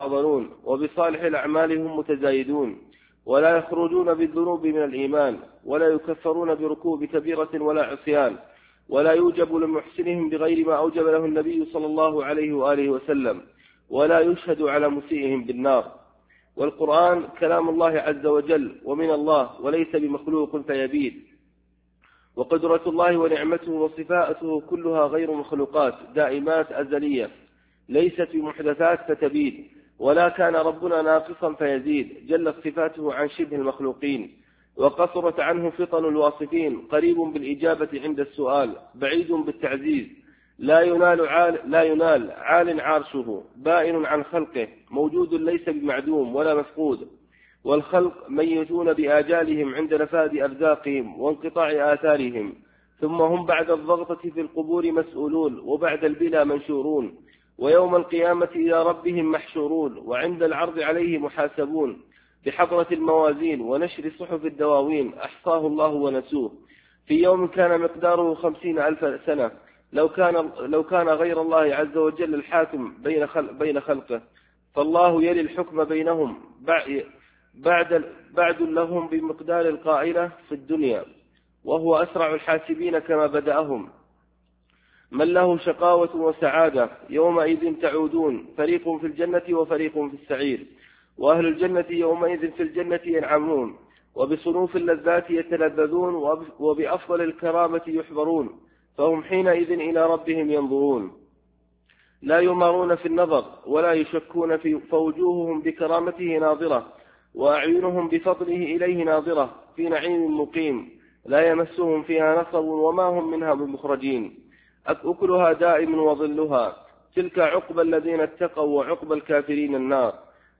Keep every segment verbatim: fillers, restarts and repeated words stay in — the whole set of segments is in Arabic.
يتفاضلون، وبصالح الأعمال هم متزايدون، ولا يخرجون بالذنوب من الإيمان، ولا يكفرون بركوب كبيرة ولا عصيان، ولا يوجب لمحسنهم بغير ما أوجب له النبي صلى الله عليه وآله وسلم، ولا يشهد على مسيئهم بالنار. والقرآن كلام الله عز وجل ومن الله، وليس بمخلوق فيبيد. وقدرة الله ونعمته وصفاته كلها غير مخلوقات دائمات أزلية، ليست بمحدثات فتبيد، ولا كان ربنا ناقصا فيزيد، جلت صفاته عن شبه المخلوقين، وقصرت عنه فطن الواصفين، قريب بالإجابة عند السؤال، بعيد بالتعزيز، لا ينال عال, لا ينال عال عرشه، بائن عن خلقه، موجود ليس بمعدوم ولا مفقود. والخلق ميتون بآجالهم عند نفاذ أرزاقهم وانقطاع آثارهم، ثم هم بعد الضغطة في القبور مسؤولون، وبعد البلا منشورون، ويوم القيامة إلى ربهم محشورون، وعند العرض عليه محاسبون، بحضرة الموازين ونشر صحف الدواوين، أحصاه الله ونسوه، في يوم كان مقداره خمسين ألف سنة. لو كان, لو كان غير الله عز وجل الحاكم بين, خلق بين خلقه، فالله يلي الحكم بينهم بعد, بعد لهم بمقدار القائلة في الدنيا، وهو أسرع الحاسبين كما بدأهم. من له شقاوة وسعادة يومئذ تعودون، فريق في الجنة وفريق في السعير، وأهل الجنة يومئذ في الجنة ينعمون، وبصنوف اللذات يتلذذون، وبأفضل الكرامة يحضرون، فهم حينئذ إلى ربهم ينظرون، لا يمارون في النظر ولا يشكون في، فوجوههم بكرامته ناظرة، وأعينهم بفضله إليه ناظرة، في نعيم مقيم لا يمسهم فيها نصب، وما هم منها بمخرجين، أكلها دائم وظلها، تلك عقبى الذين اتقوا، وعقبى الكافرين النار.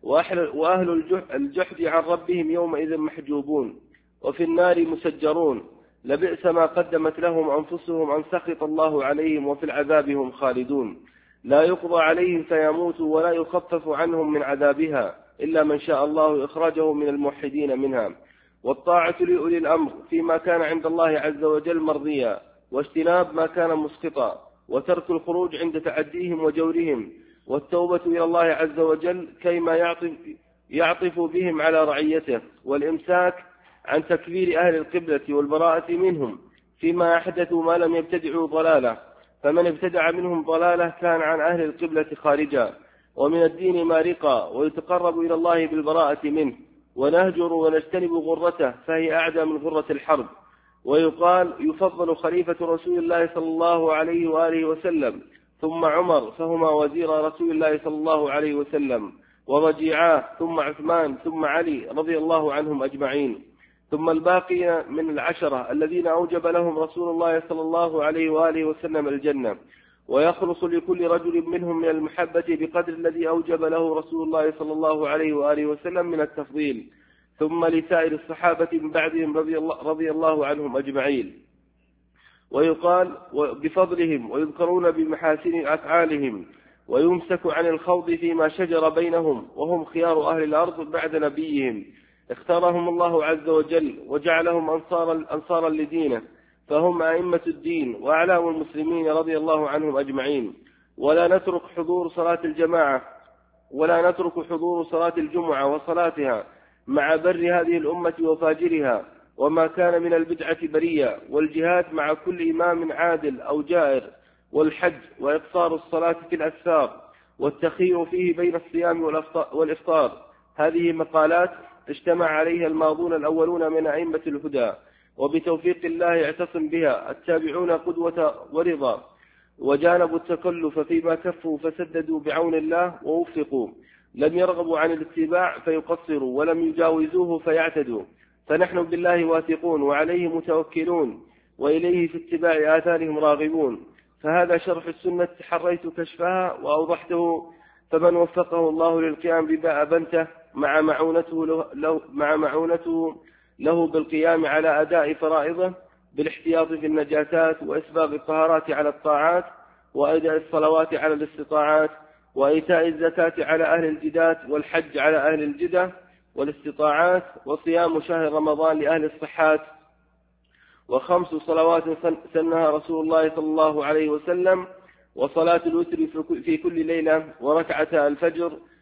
وأهل الجحد عن ربهم يومئذ محجوبون، وفي النار مسجرون، لبئس ما قدمت لهم أنفسهم أن سخط الله عليهم، وفي العذاب هم خالدون، لا يقضى عليهم فيموتوا، ولا يخفف عنهم من عذابها إلا من شاء الله إخراجه من الموحدين منها. والطاعة لأولي الأمر فيما كان عند الله عز وجل مرضيا، واجتناب ما كان مسقطا، وترك الخروج عند تعديهم وجورهم، والتوبة إلى الله عز وجل كيما يعطف, يعطف بهم على رعيته، والإمساك عن تكبير أهل القبلة والبراءة منهم فيما أحدثوا ما لم يبتدعوا ضلالة، فمن ابتدع منهم ضلالة كان عن أهل القبلة خارجا، ومن الدين مارقا، ويتقرب إلى الله بالبراءة منه، ونهجر ونجتنب غرته، فهي أعدى من غرة الحرب. ويقال يفضل خليفة رسول الله صلى الله عليه وآله وسلم ثم عمر، فهما وزير رسول الله صلى الله عليه وسلم، ورجيعاه، ثم عثمان، ثم علي رضي الله عنهم أجمعين، ثم الباقي من العشرة الذين أوجب لهم رسول الله صلى الله عليه وآله وسلم الجنة، ويخلص لكل رجل منهم من المحبة بقدر الذي أوجب له رسول الله صلى الله عليه وآله وسلم من التفضيل، ثم لسائر الصحابة من بعدهم رضي الله, رضي الله عنهم أجمعين. ويقال بفضلهم، ويذكرون بمحاسن أفعالهم، ويمسك عن الخوض فيما شجر بينهم، وهم خيار أهل الأرض بعد نبيهم، اختارهم الله عز وجل وجعلهم أنصارا, أنصارا لدينه، فهم أئمة الدين وأعلام المسلمين رضي الله عنهم أجمعين. ولا نترك حضور صلاة الجماعة ولا نترك حضور صلاة الجمعة وصلاتها مع بر هذه الأمة وفاجرها، وما كان من البدعة برية، والجهاد مع كل إمام عادل أو جائر، والحج، وإقصار الصلاة في الأسفار، والتخير فيه بين الصيام والإفطار. هذه مقالات اجتمع عليها الماضون الأولون من أئمة الهدى، وبتوفيق الله اعتصم بها التابعون قدوة ورضا، وجانبوا التكلف فيما كفوا فسددوا بعون الله ووفقوا، لم يرغبوا عن الاتباع فيقصروا، ولم يجاوزوه فيعتدوا. فنحن بالله واثقون، وعليه متوكلون، وإليه في اتباع آثارهم راغبون. فهذا شرح السنة تحريت كشفها وأوضحته، فمن وفقه الله للقيام بما أبنته مع معونته له, مع معونته له بالقيام على أداء فرائضه، بالاحتياط في النجاسات، وإسباغ الطهارات على الطاعات، وأداء الصلوات على الاستطاعات، وإيتاء الزكاة على أهل الجدات، والحج على أهل الجدة والاستطاعات، وصيام شهر رمضان لأهل الصحات، وخمس صلوات سنها رسول الله صلى الله عليه وسلم، وصلاة الوتر في كل ليلة، وركعة الفجر،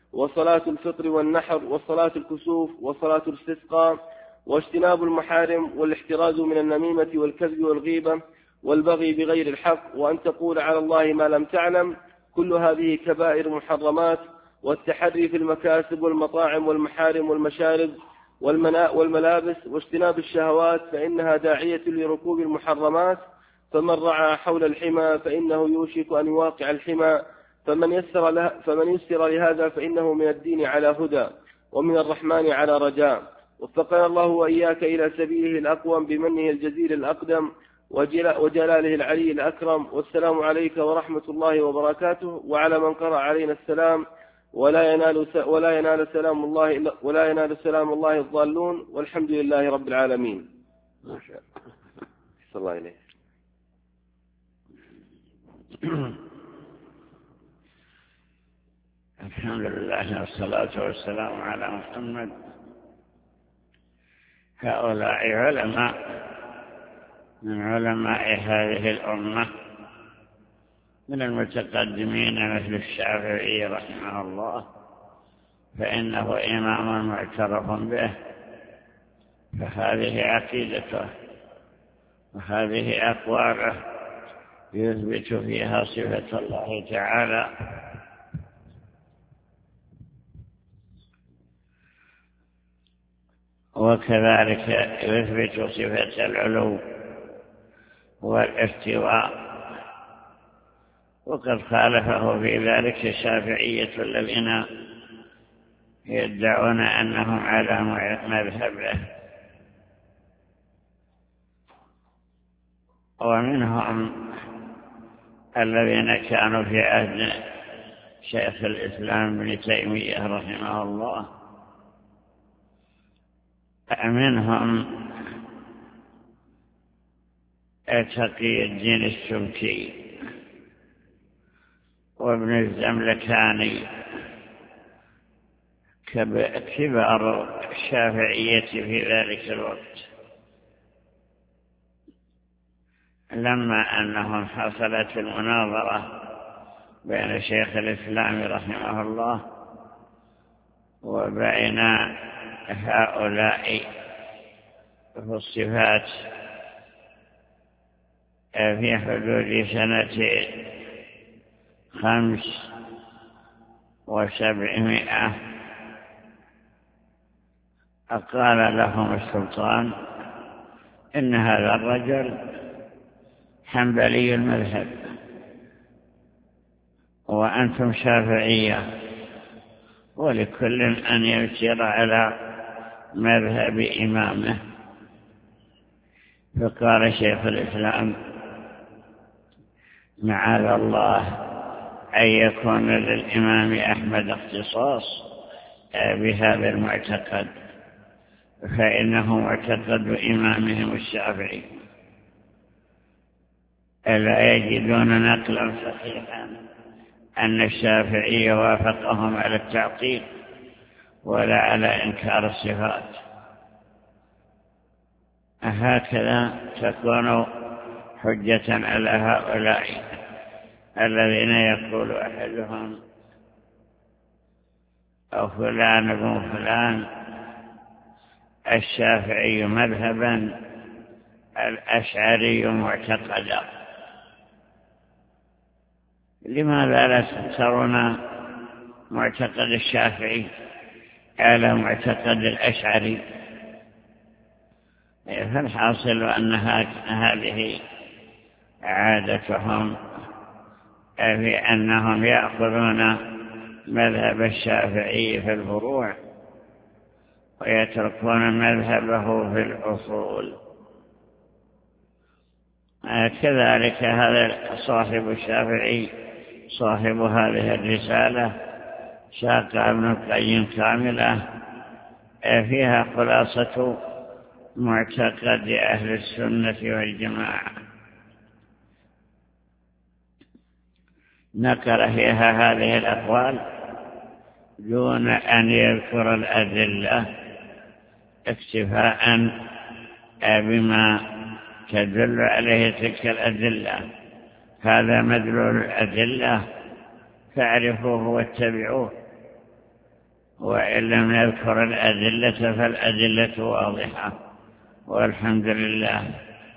وصلاة الفطر والنحر وصلاة الكسوف وصلاة الاستسقاء واجتناب المحارم والاحتراز من النميمة والكذب والغيبة والبغي بغير الحق وأن تقول على الله ما لم تعلم، كل هذه كبائر محرمات. والتحري في المكاسب والمطاعم والمحارم والمشارب والملابس واجتناب الشهوات فإنها داعية لركوب المحرمات. فمن رعى حول الحمى فإنه يوشك أن يواقع الحمى، فمن يسر, له فمن يسر لهذا فإنه من الدين على هدى ومن الرحمن على رجاء. وفقنا الله وإياك إلى سبيله الأقوم بمنه الجزيل الأقدم وجلاله العلي الأكرم. والسلام عليك ورحمة الله وبركاته وعلى من قرأ علينا السلام، ولا ينال ولا ينال سلام الله ولا ينال سلام الله الضالون، والحمد لله رب العالمين. ما شاء الله. صلى الله عليه. الحمد لله والصلاة والسلام على محمد. هؤلاء علماء من علماء هذه الأمة من المتقدمين مثل الشافعي رحمه الله، فإنه إمام معترف به، فهذه عقيدته وهذه أقواله يثبت فيها صفة الله تعالى. وكذلك يثبت صفة العلو والاستواء. وقد خالفه في ذلك الشافعية الذين يدعون أنهم على مذهبه، ومنهم الذين كانوا في عهد شيخ الإسلام ابن تيمية رحمه الله، منهم تقي الدين السبكي وابن الزملكاني كبار الشافعية في ذلك الوقت، لما أنهم حصلت المناظرة بين شيخ الإسلام رحمه الله وبين هؤلاء في الصفات في حدود سنة خمس وسبعمائة، أقال لهم السلطان إن هذا الرجل حنبلي المذهب وأنتم شافعية، ولكل أن يسير على مذهب إمامه. فقال شيخ الإسلام معاذ الله أن يكون للإمام أحمد اختصاص بهذا المعتقد، فإنه معتقد إمامهم الشافعي، ألا يجدون نقلا صحيحا أن الشافعي وافقهم على التعطيل ولا على إنكار الصفات. هكذا تكون حجة على هؤلاء الذين يقول أحدهم أو فلان بن فلان الشافعي مذهبا الأشعري معتقدا. لماذا لا ترون معتقد الشافعي على معتقد الأشعري؟ فالحاصل أن هذه عادتهم في أنهم يأخذون مذهب الشافعي في الفروع ويتركون مذهبه في الأصول. كذلك هذا صاحب الشافعي صاحب هذه الرسالة ساق ابن القيم كاملة فيها خلاصة معتقد أهل السنة والجماعة، نقل فيها هذه الأقوال دون أن يذكر الأدلة اكتفاء بما تدل عليه تلك الأدلة. هذا مدلول الأدلة فاعرفوه واتبعوه، وإن لم يذكر الأدلة فالأدلة واضحة والحمد لله.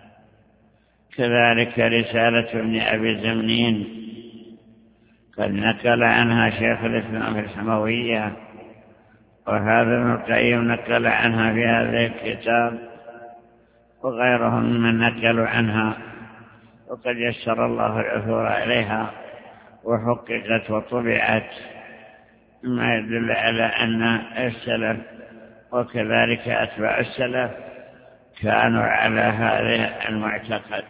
كذلك رسالة ابن أبي زمنين قد نقل عنها شيخ الإسلام في الحموية، وهذا ابن القيم نقل عنها في هذا الكتاب، وغيرهم من نقلوا عنها، وقد يسر الله العثور إليها وحققت وطبعت، ما يدل على أن السلف وكذلك أتباع السلف كانوا على هذا المعتقد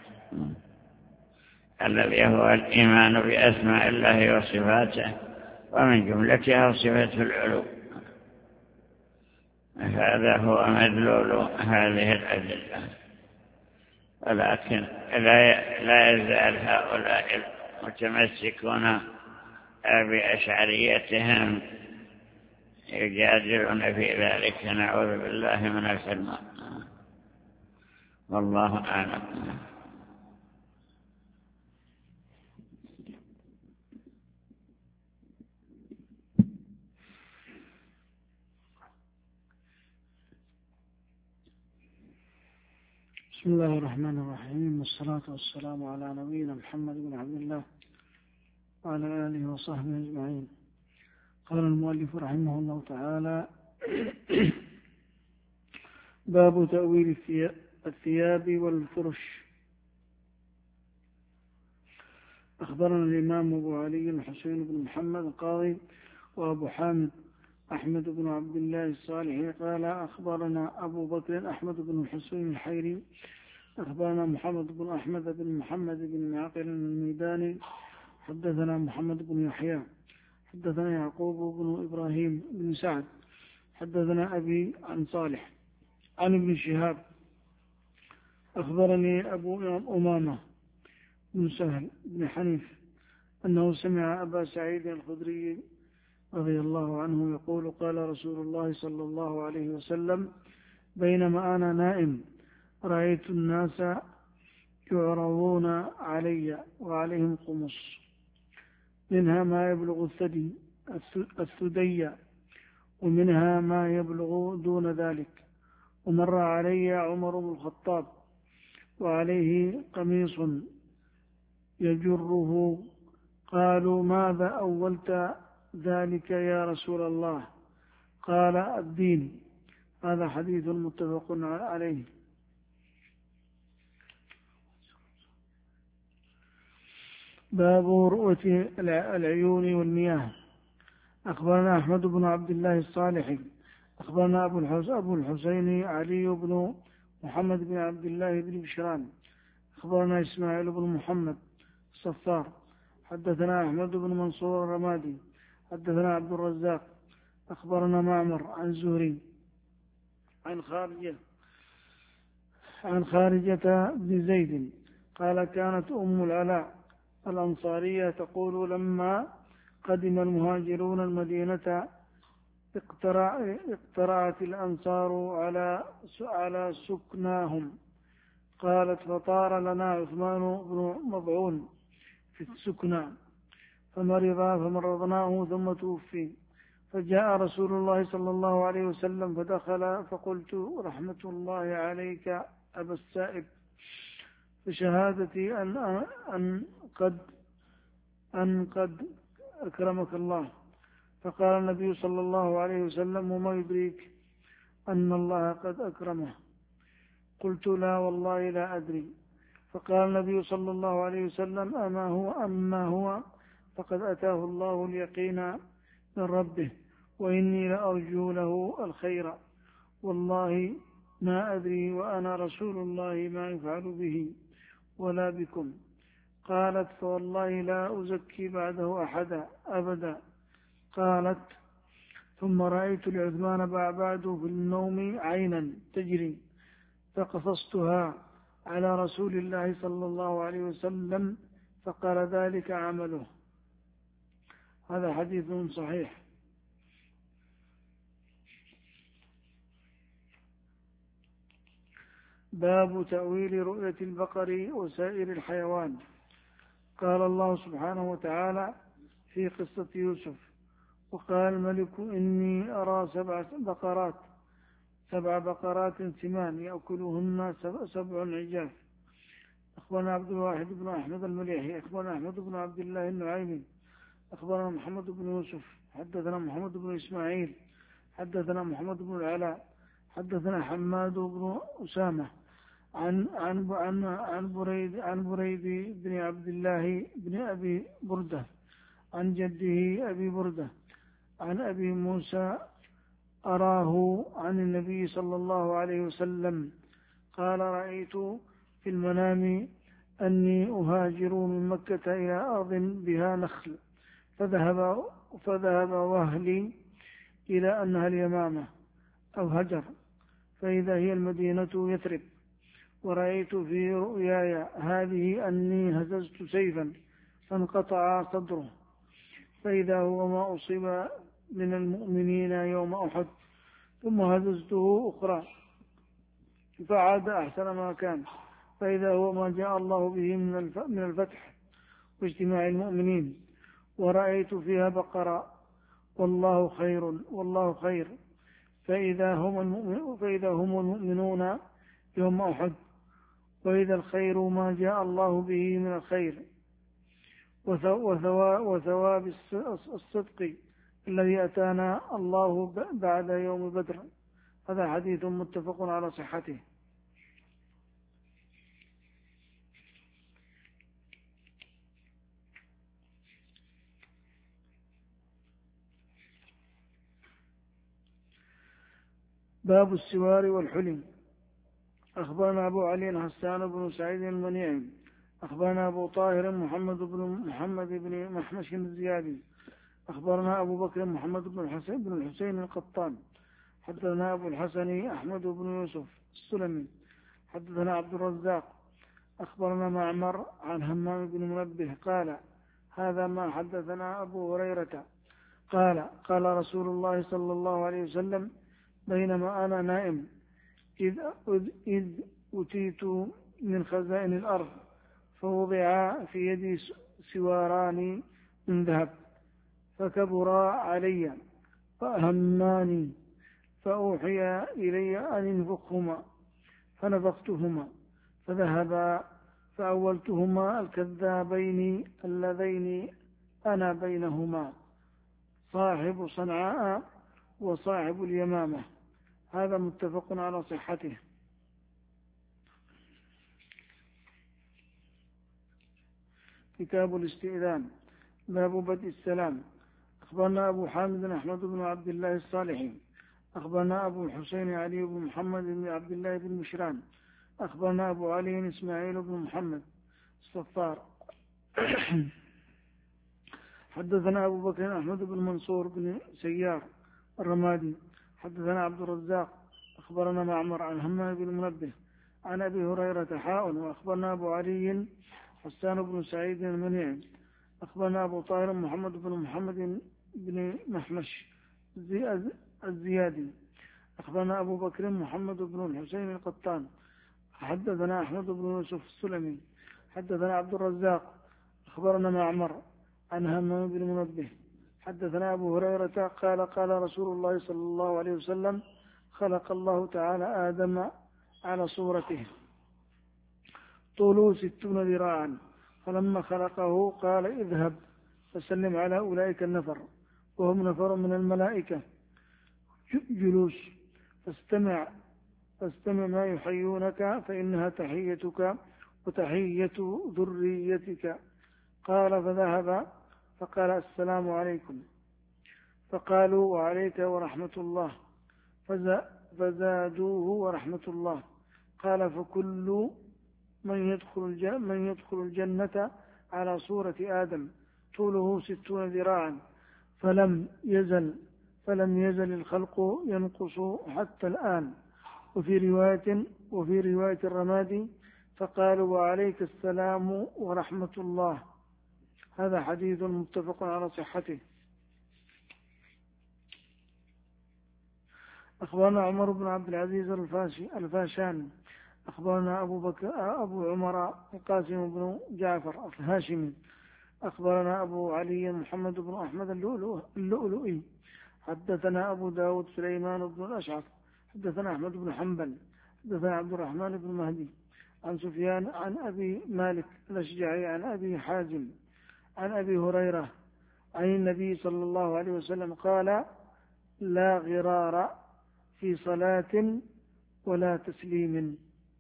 الذي هو الإيمان بأسماء الله وصفاته، ومن جملتها صفة العلو. هذا هو مدلول هذه الأدلة. ولكن لا يزال هؤلاء المتمسكون بأشعريتهم يجادلون في ذلك، نعوذ بالله من الحرمان، والله أعلم. بسم الله الرحمن الرحيم، والصلاة والسلام على نبينا محمد بن عبد الله وعلى آله وصحبه أجمعين. قال المؤلف رحمه الله تعالى: باب تأويل الثياب والفرش. أخبرنا الإمام أبو علي الحسين بن محمد القاضي وأبو حامد أحمد بن عبد الله الصالحي قال: أخبرنا أبو بكر أحمد بن الحسين الحيري أخبرنا محمد بن أحمد بن محمد بن معقل الميداني حدثنا محمد بن يحيى حدثنا يعقوب بن إبراهيم بن سعد حدثنا أبي عن صالح عن ابن شهاب أخبرني أبو أمامة بن سهل بن حنيف أنه سمع أبا سعيد الخدري رضي الله عنه يقول: قال رسول الله صلى الله عليه وسلم: بينما أنا نائم رأيت الناس يعرضون علي وعليهم قمص منها ما يبلغ الثدي الثدي ومنها ما يبلغ دون ذلك، ومر علي عمر بن الخطاب وعليه قميص يجره، قالوا: ماذا أولت ذلك يا رسول الله؟ قال: الدين. هذا حديث متفق عليه. باب رؤية العيون والمياه. أخبرنا أحمد بن عبد الله الصالحي أخبرنا أبو الحسين علي بن محمد بن عبد الله بن بشران أخبرنا إسماعيل بن محمد الصفار حدثنا أحمد بن منصور الرمادي حدثنا عبد الرزاق أخبرنا معمر عن زهري عن خارجة عن خارجة بن زيد قال: كانت أم العلاء الأنصارية تقول: لما قدم المهاجرون المدينة اقترع اقترعت الأنصار على على سكناهم. قالت: فطار لنا عثمان بن مضعون في السكنى فمرض فمرضناه ثم توفي، فجاء رسول الله صلى الله عليه وسلم فدخل فقلت: رحمة الله عليك أبا السائب، فشهادتي أن, أن قد أن قد أكرمك الله. فقال النبي صلى الله عليه وسلم: وما يدريك أن الله قد أكرمه؟ قلت: لا والله لا أدري. فقال النبي صلى الله عليه وسلم: أما هو أما هو فقد أتاه الله اليقين من ربه، وإني لأرجو له الخير، والله ما أدري وأنا رسول الله ما يفعل به ولا بكم. قالت: فوالله لا أزكي بعده أحدا أبدا. قالت: ثم رأيت لعثمان بعد في النوم عينا تجري فقصصتها على رسول الله صلى الله عليه وسلم فقال: ذلك عمله. هذا حديث صحيح. باب تأويل رؤية البقر وسائر الحيوان. قال الله سبحانه وتعالى في قصة يوسف: وقال الملك إني أرى سبع بقرات سبع بقرات سمان يأكلهن سبع عجاف. أخبرنا عبد الواحد بن أحمد المليحي أخبرنا أحمد بن عبد الله النعيمي أخبرنا محمد بن يوسف حدثنا محمد بن إسماعيل حدثنا محمد بن العلاء حدثنا حماد بن أسامة عن عن عن عن بريد عن بريد بن عبد الله بن أبي بردة عن جده أبي بردة عن أبي موسى أراه عن النبي صلى الله عليه وسلم قال رأيت في المنام أني أهاجر من مكة إلى أرض بها نخل فذهب فذهب وهلي إلى أنها اليمامة أو هجر فإذا هي المدينة يثرب. ورأيت في رؤياي هذه أني هززت سيفا فانقطع صدره فإذا هو ما أصيب من المؤمنين يوم أحد ثم هززته أخرى فعاد أحسن ما كان فإذا هو ما جاء الله به من الفتح واجتماع المؤمنين. ورأيت فيها بقرة والله خير والله خير فإذا هم المؤمنون, فإذا هم المؤمنون يوم أحد وإذا الخير ما جاء الله به من الخير وثواب الصدق الذي أتانا الله بعد يوم بدر. هذا حديث متفق على صحته. باب السوار والحلم. أخبرنا أبو علي حسان بن سعيد المنيعي أخبرنا أبو طاهر محمد بن محمد بن محمش الزيادي أخبرنا أبو بكر محمد بن الحسين بن الحسين القطان حدثنا أبو الحسن أحمد بن يوسف السلمي حدثنا عبد الرزاق أخبرنا معمر عن همام بن منبه قال هذا ما حدثنا أبو هريرة قال قال رسول الله صلى الله عليه وسلم بينما أنا نائم إذ, إذ أتيت من خزائن الأرض فوضع في يدي سواران من ذهب فكبرا علي فأهماني فأوحي إلي أن انفخهما فنفختهما فذهبا فأولتهما الكذابين اللذين أنا بينهما صاحب صنعاء وصاحب اليمامة. هذا متفق على صحته. كتاب الاستئذان. باب بدء السلام. أخبرنا أبو حامد أحمد بن عبد الله الصالحي أخبرنا أبو الحسين علي بن محمد بن عبد الله بن مشران أخبرنا أبو علي إسماعيل بن محمد الصفار حدثنا أبو بكر أحمد بن منصور بن سيار الرمادي حدثنا عبد الرزاق أخبرنا معمر عن همام بن منبه عن أبي هريرة حاء وأخبرنا أبو علي حسان بن سعيد المنيعي أخبرنا أبو طاهر محمد بن محمد بن محمش الزيادي أخبرنا أبو بكر محمد بن الحسين القطان حدثنا أحمد بن يوسف السلمي حدثنا عبد الرزاق أخبرنا معمر عن همام بن منبه حدثنا أبو هريرة قال قال رسول الله صلى الله عليه وسلم خلق الله تعالى آدم على صورته طوله ستون ذراعا فلما خلقه قال اذهب فسلم على أولئك النفر وهم نفر من الملائكة جلوس فاستمع فاستمع ما يحيونك فإنها تحيتك وتحية ذريتك. قال فذهب فقال السلام عليكم فقالوا وعليك ورحمة الله فزادوه ورحمة الله. قال فكل من يدخل الجنة, من يدخل الجنة على صورة آدم طوله ستون ذراعا فلم يزل فلم يزل الخلق ينقص حتى الآن. وفي رواية وفي رواية الرمادي فقالوا وعليك السلام ورحمة الله. هذا حديث متفق على صحته. أخبرنا عمر بن عبد العزيز الفاشاني أخبرنا أبو بكر أبو عمر القاسم بن جعفر الهاشمي أخبرنا أبو علي محمد بن أحمد اللؤلؤي حدثنا أبو داود سليمان بن الأشعث حدثنا أحمد بن حنبل حدثنا عبد الرحمن بن مهدي عن سفيان عن أبي مالك الأشجعي عن أبي حازم عن أبي هريرة عن النبي صلى الله عليه وسلم قال لا غرار في صلاة ولا تسليم.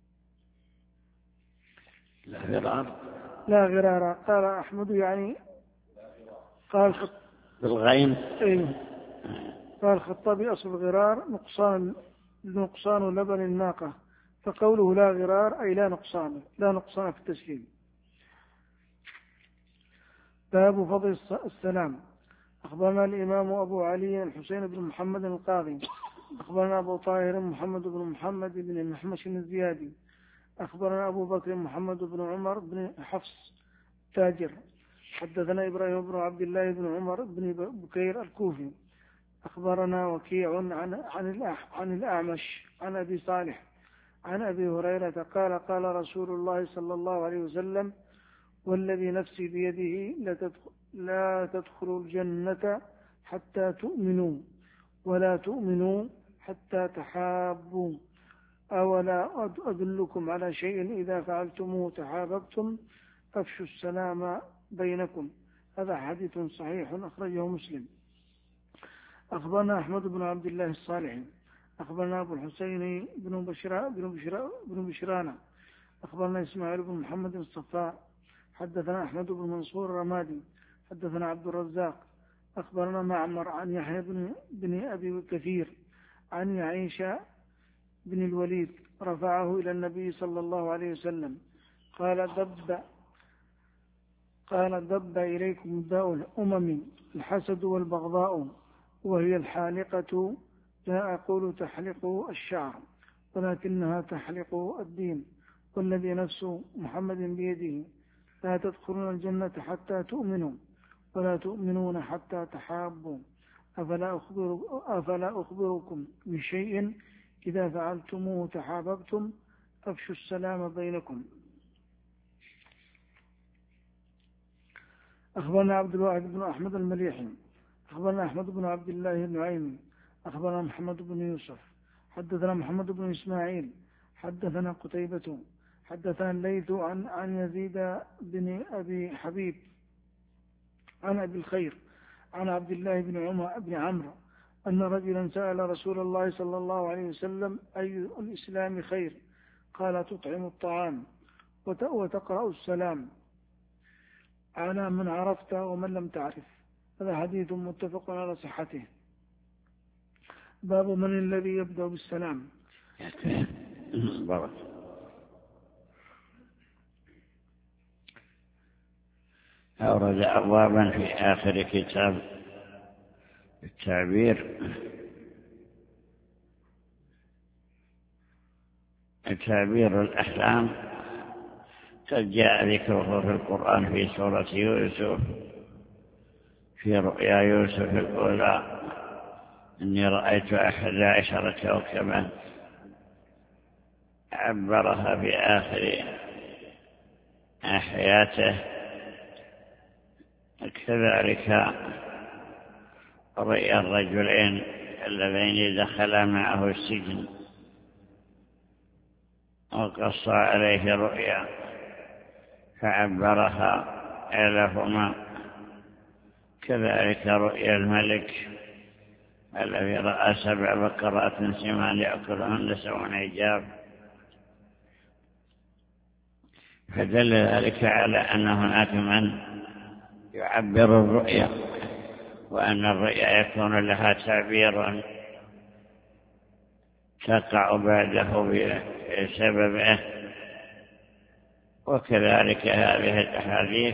لا غرار لا غرار قال أحمد يعني قال بالغين. إيه قال الخطابي أصل الغرار نقصان نقصان لبن الناقة، فقوله لا غرار أي لا نقصان لا نقصان في التسليم. باب فضل السلام. أخبرنا الإمام أبو علي الحسين بن محمد القاضي أخبرنا أبو طاهر محمد بن محمد بن محمش الزيادي أخبرنا أبو بكر محمد بن عمر بن حفص تاجر حدثنا إبراهيم بن عبد الله بن عمر بن بكير الكوفي أخبرنا وكيع عن عن عن الأعمش عن أبي صالح عن أبي هريرة قال قال رسول الله صلى الله عليه وسلم والذي نفسي بيده لا تدخلوا الجنة حتى تؤمنوا ولا تؤمنوا حتى تحابوا أولا أدلكم على شيء إذا فعلتموه تحاببتم أفشوا السلام بينكم. هذا حديث صحيح أخرجه مسلم. أخبرنا أحمد بن عبد الله الصالحي أخبرنا أبو الحسين بن بشرا بن بشرا بن بشرانا أخبرنا إسماعيل بن محمد الصفاء حدثنا أحمد بن منصور الرمادي حدثنا عبد الرزاق أخبرنا معمر عن يحيى بن, بن أبي كثير عن عائشة بن الوليد رفعه إلى النبي صلى الله عليه وسلم قال دب قال دب إليكم داء الأمم الحسد والبغضاء وهي الحالقة لا أقول تحلق الشعر ولكنها تحلق الدين والذي نفس محمد بيده لا تدخلون الجنة حتى تؤمنوا ولا تؤمنون حتى تحابوا أفلا, أخبر أفلا أخبركم بشيء إذا فعلتموه تحاببتم أفشوا السلام بينكم. أخبرنا عبد الواحد بن أحمد المليحي أخبرنا أحمد بن عبد الله النعيمي أخبرنا محمد بن يوسف حدثنا محمد بن إسماعيل حدثنا قتيبة حدثنا الليث عن عن يزيد بن أبي حبيب عن أبي الخير عن عبد الله بن عمر بن عمرو أن رجلا سأل رسول الله صلى الله عليه وسلم أي الإسلام خير؟ قال تطعم الطعام وتقرأ السلام على من عرفت ومن لم تعرف. هذا حديث متفق على صحته. باب من الذي يبدأ بالسلام. بارك. أورد أبوابا في آخر كتاب التعبير تعبير الأحلام قد جاء ذكره في القرآن في سورة يوسف في رؤيا يوسف الأولى إني رأيت أحد عشر كوكبا عبرها في آخر حياته. كذلك رؤيا الرجلين اللذين دخلا معه السجن وقص عليه رؤيا فعبرها لهما. كذلك رؤيا الملك الذي رأى سبع بقرات سمان يأكلهن سبع عجاف. فدل ذلك على أن هناك من يعبر الرؤيا وأن الرؤيا يكون لها تعبير تقع بعده بسببه. وكذلك هذه الأحاديث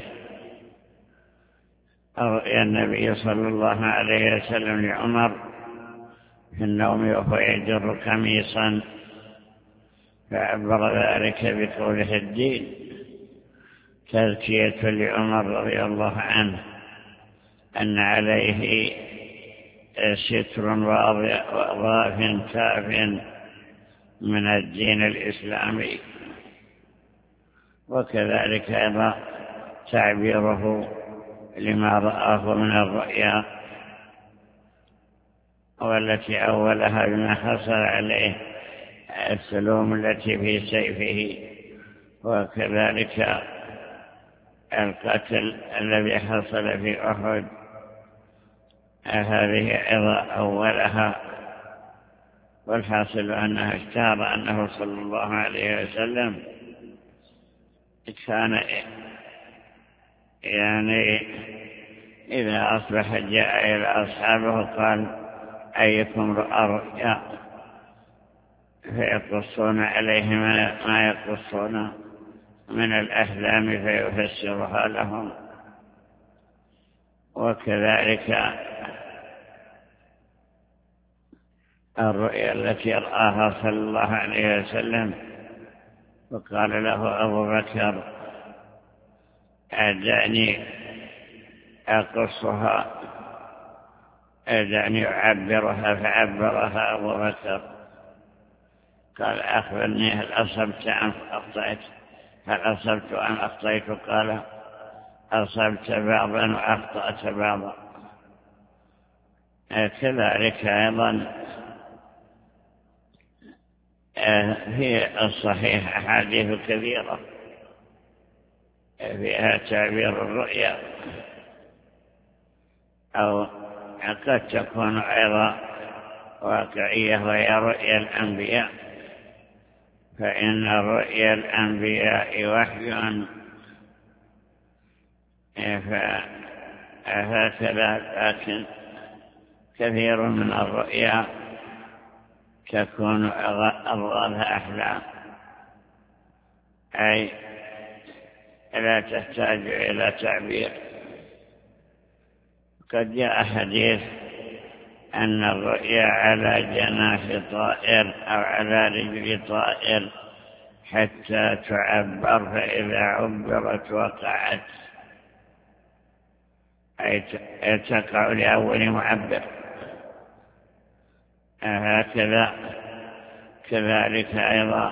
رؤيا النبي صلى الله عليه وسلم لعمر في النوم وهو يجر قميصا فعبر ذلك بقوله الدين تزكية لعمر رضي الله عنه أن عليه ستر واضح كاف من الدين الإسلامي. وكذلك أيضا تعبيره لما رآه من الرؤيا، والتي أولها بما حصل عليه السلوم التي في سيفه، وكذلك القتل الذي حصل في أحد، هذه أيضا أولها. والحاصل أنها اشتهر أنه صلى الله عليه وسلم كان يعني إذا أصبح جاء إلى أصحابه قال: أيكم رأى رؤيا؟ فيقصون عليه ما يقصون من الأحلام فيفسرها لهم. وكذلك الرؤيا التي رآها صلى الله عليه وسلم، وقال له أبو بكر: أدعني أقصها، أدعني أعبرها، فعبرها أبو بكر. قال: أخبرني، هل أصبت أم أخطأت؟ هل أصبت أم أخطأت؟ قال: أصبت بعضا وأخطأت بعضا. كذلك أيضا في الصحيح أحاديث كثيرة فيها تعبير الرؤيا، أو قد تكون أيضا واقعية، وهي رؤيا الأنبياء، فإن رؤيا الأنبياء وحي، فهكذا. لكن كثير من الرؤيا تكون أضغاثها أحلام، أي لا تحتاج إلى تعبير. قد جاء حديث أن الرؤيا على جناح طائر أو على رجل طائر حتى تعبر، فإذا عبرت وقعت، أي تقع لأول معبر. هكذا كذلك أيضا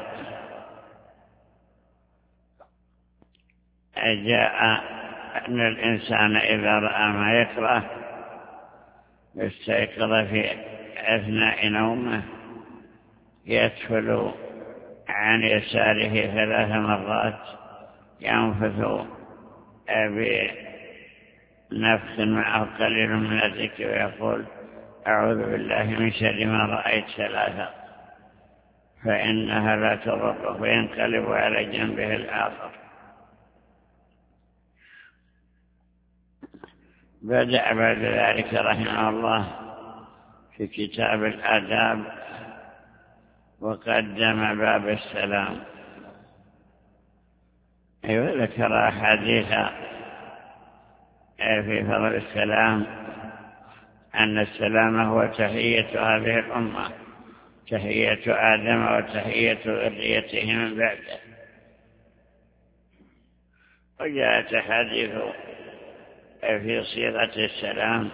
جاء أن الإنسان إذا رأى ما يكره يستيقظ في أثناء نومه، يدخل عن يساره ثلاث مرات، ينفث بنفخ معه قليل من الذكر ويقول: أعوذ بالله من شر ما رأيت ثلاثة، فإنها لا تضر، وينقلب على جنبه الآخر. بدأ بعد ذلك رحمه الله في كتاب الآداب، وقدم باب السلام، وذكر أحاديث في فضل السلام، أن السلام هو تحية هذه الأمة، تحية آدم وتحية ذريته من بعده. وجاءت أحاديث في صيغة السلام،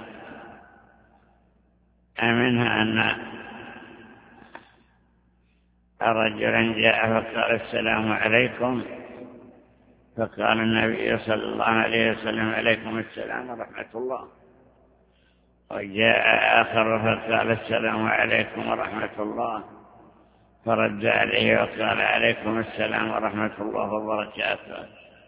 منها أن رجلا جاء فقال: السلام عليكم، فقال النبي صلى الله عليه وسلم: عليكم السلام ورحمة الله. وجاء آخر فقال: السلام عليكم ورحمة الله، فرد عليه وقال: عليكم السلام ورحمة الله وبركاته.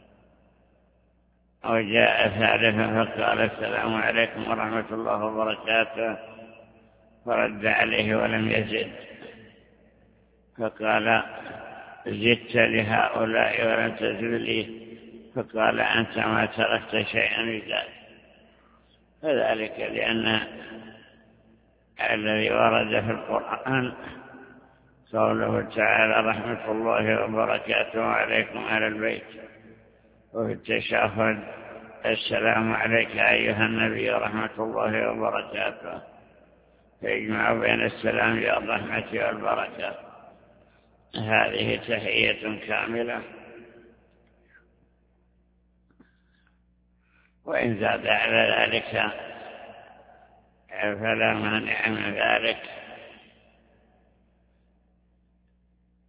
وجاء ثالثا فقال: السلام عليكم ورحمة الله وبركاته، فرد عليه ولم يزد، فقال: زدت لهؤلاء ولم تزد لي، فقال: أنت ما تركت شيئا يزاد. فذلك لأن الذي ورد في القرآن قوله تعالى: رحمة الله وبركاته عليكم أهل البيت، وفي التشهد: السلام عليك أيها النبي ورحمة الله وبركاته، فيجمع بين السلام والرحمة والبركة. هذه تحية كاملة، وإن زاد على ذلك فلا مانع من ذلك.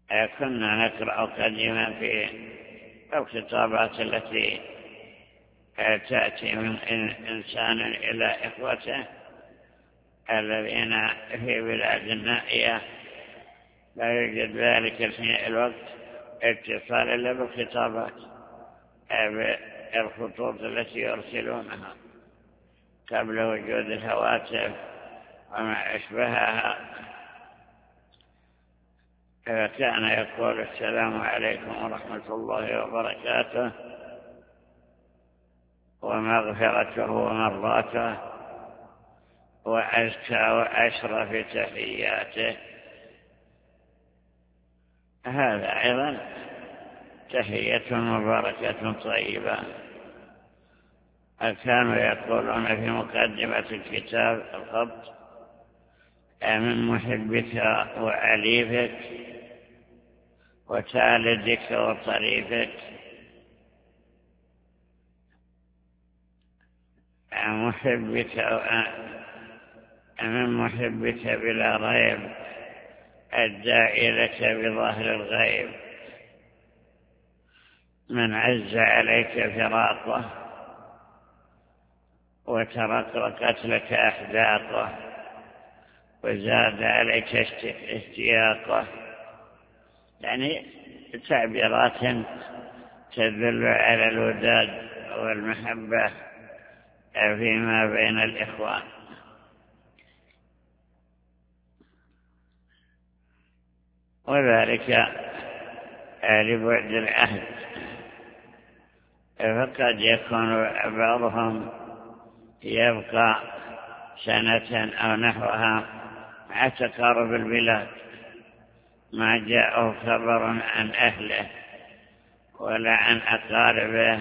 كنا نقرأ قديما في الخطابات التي تأتي من إنسان إلى إخوته الذين في بلاد النائية لا يوجد ذلك في الوقت اتصال إلا بالخطابات الخطوط التي يرسلونها قبل وجود الهواتف وما أشبهها. فكان يقول السلام عليكم ورحمة الله وبركاته ومغفرته ومرضاته وأزكى وأشرف تحياته. هذا أيضا تحية مباركة طيبة. كانوا يقولون في مقدمة الكتاب الخط من محبك وأليفك وتالدك وطريفك محبك من محبك بلا ريب الداعي لك بظاهر الغيب من عز عليك فراقه وترقرقت لك أحداقه وزاد عليك اشتياقه، يعني تعبيرات تدل على الوداد والمحبة فيما بين الإخوان. وذلك لبعد العهد، فقد يكون بعضهم يبقى سنة أو نحوها مع تقارب البلاد ما جاءه خبر عن أهله ولا عن أقاربه.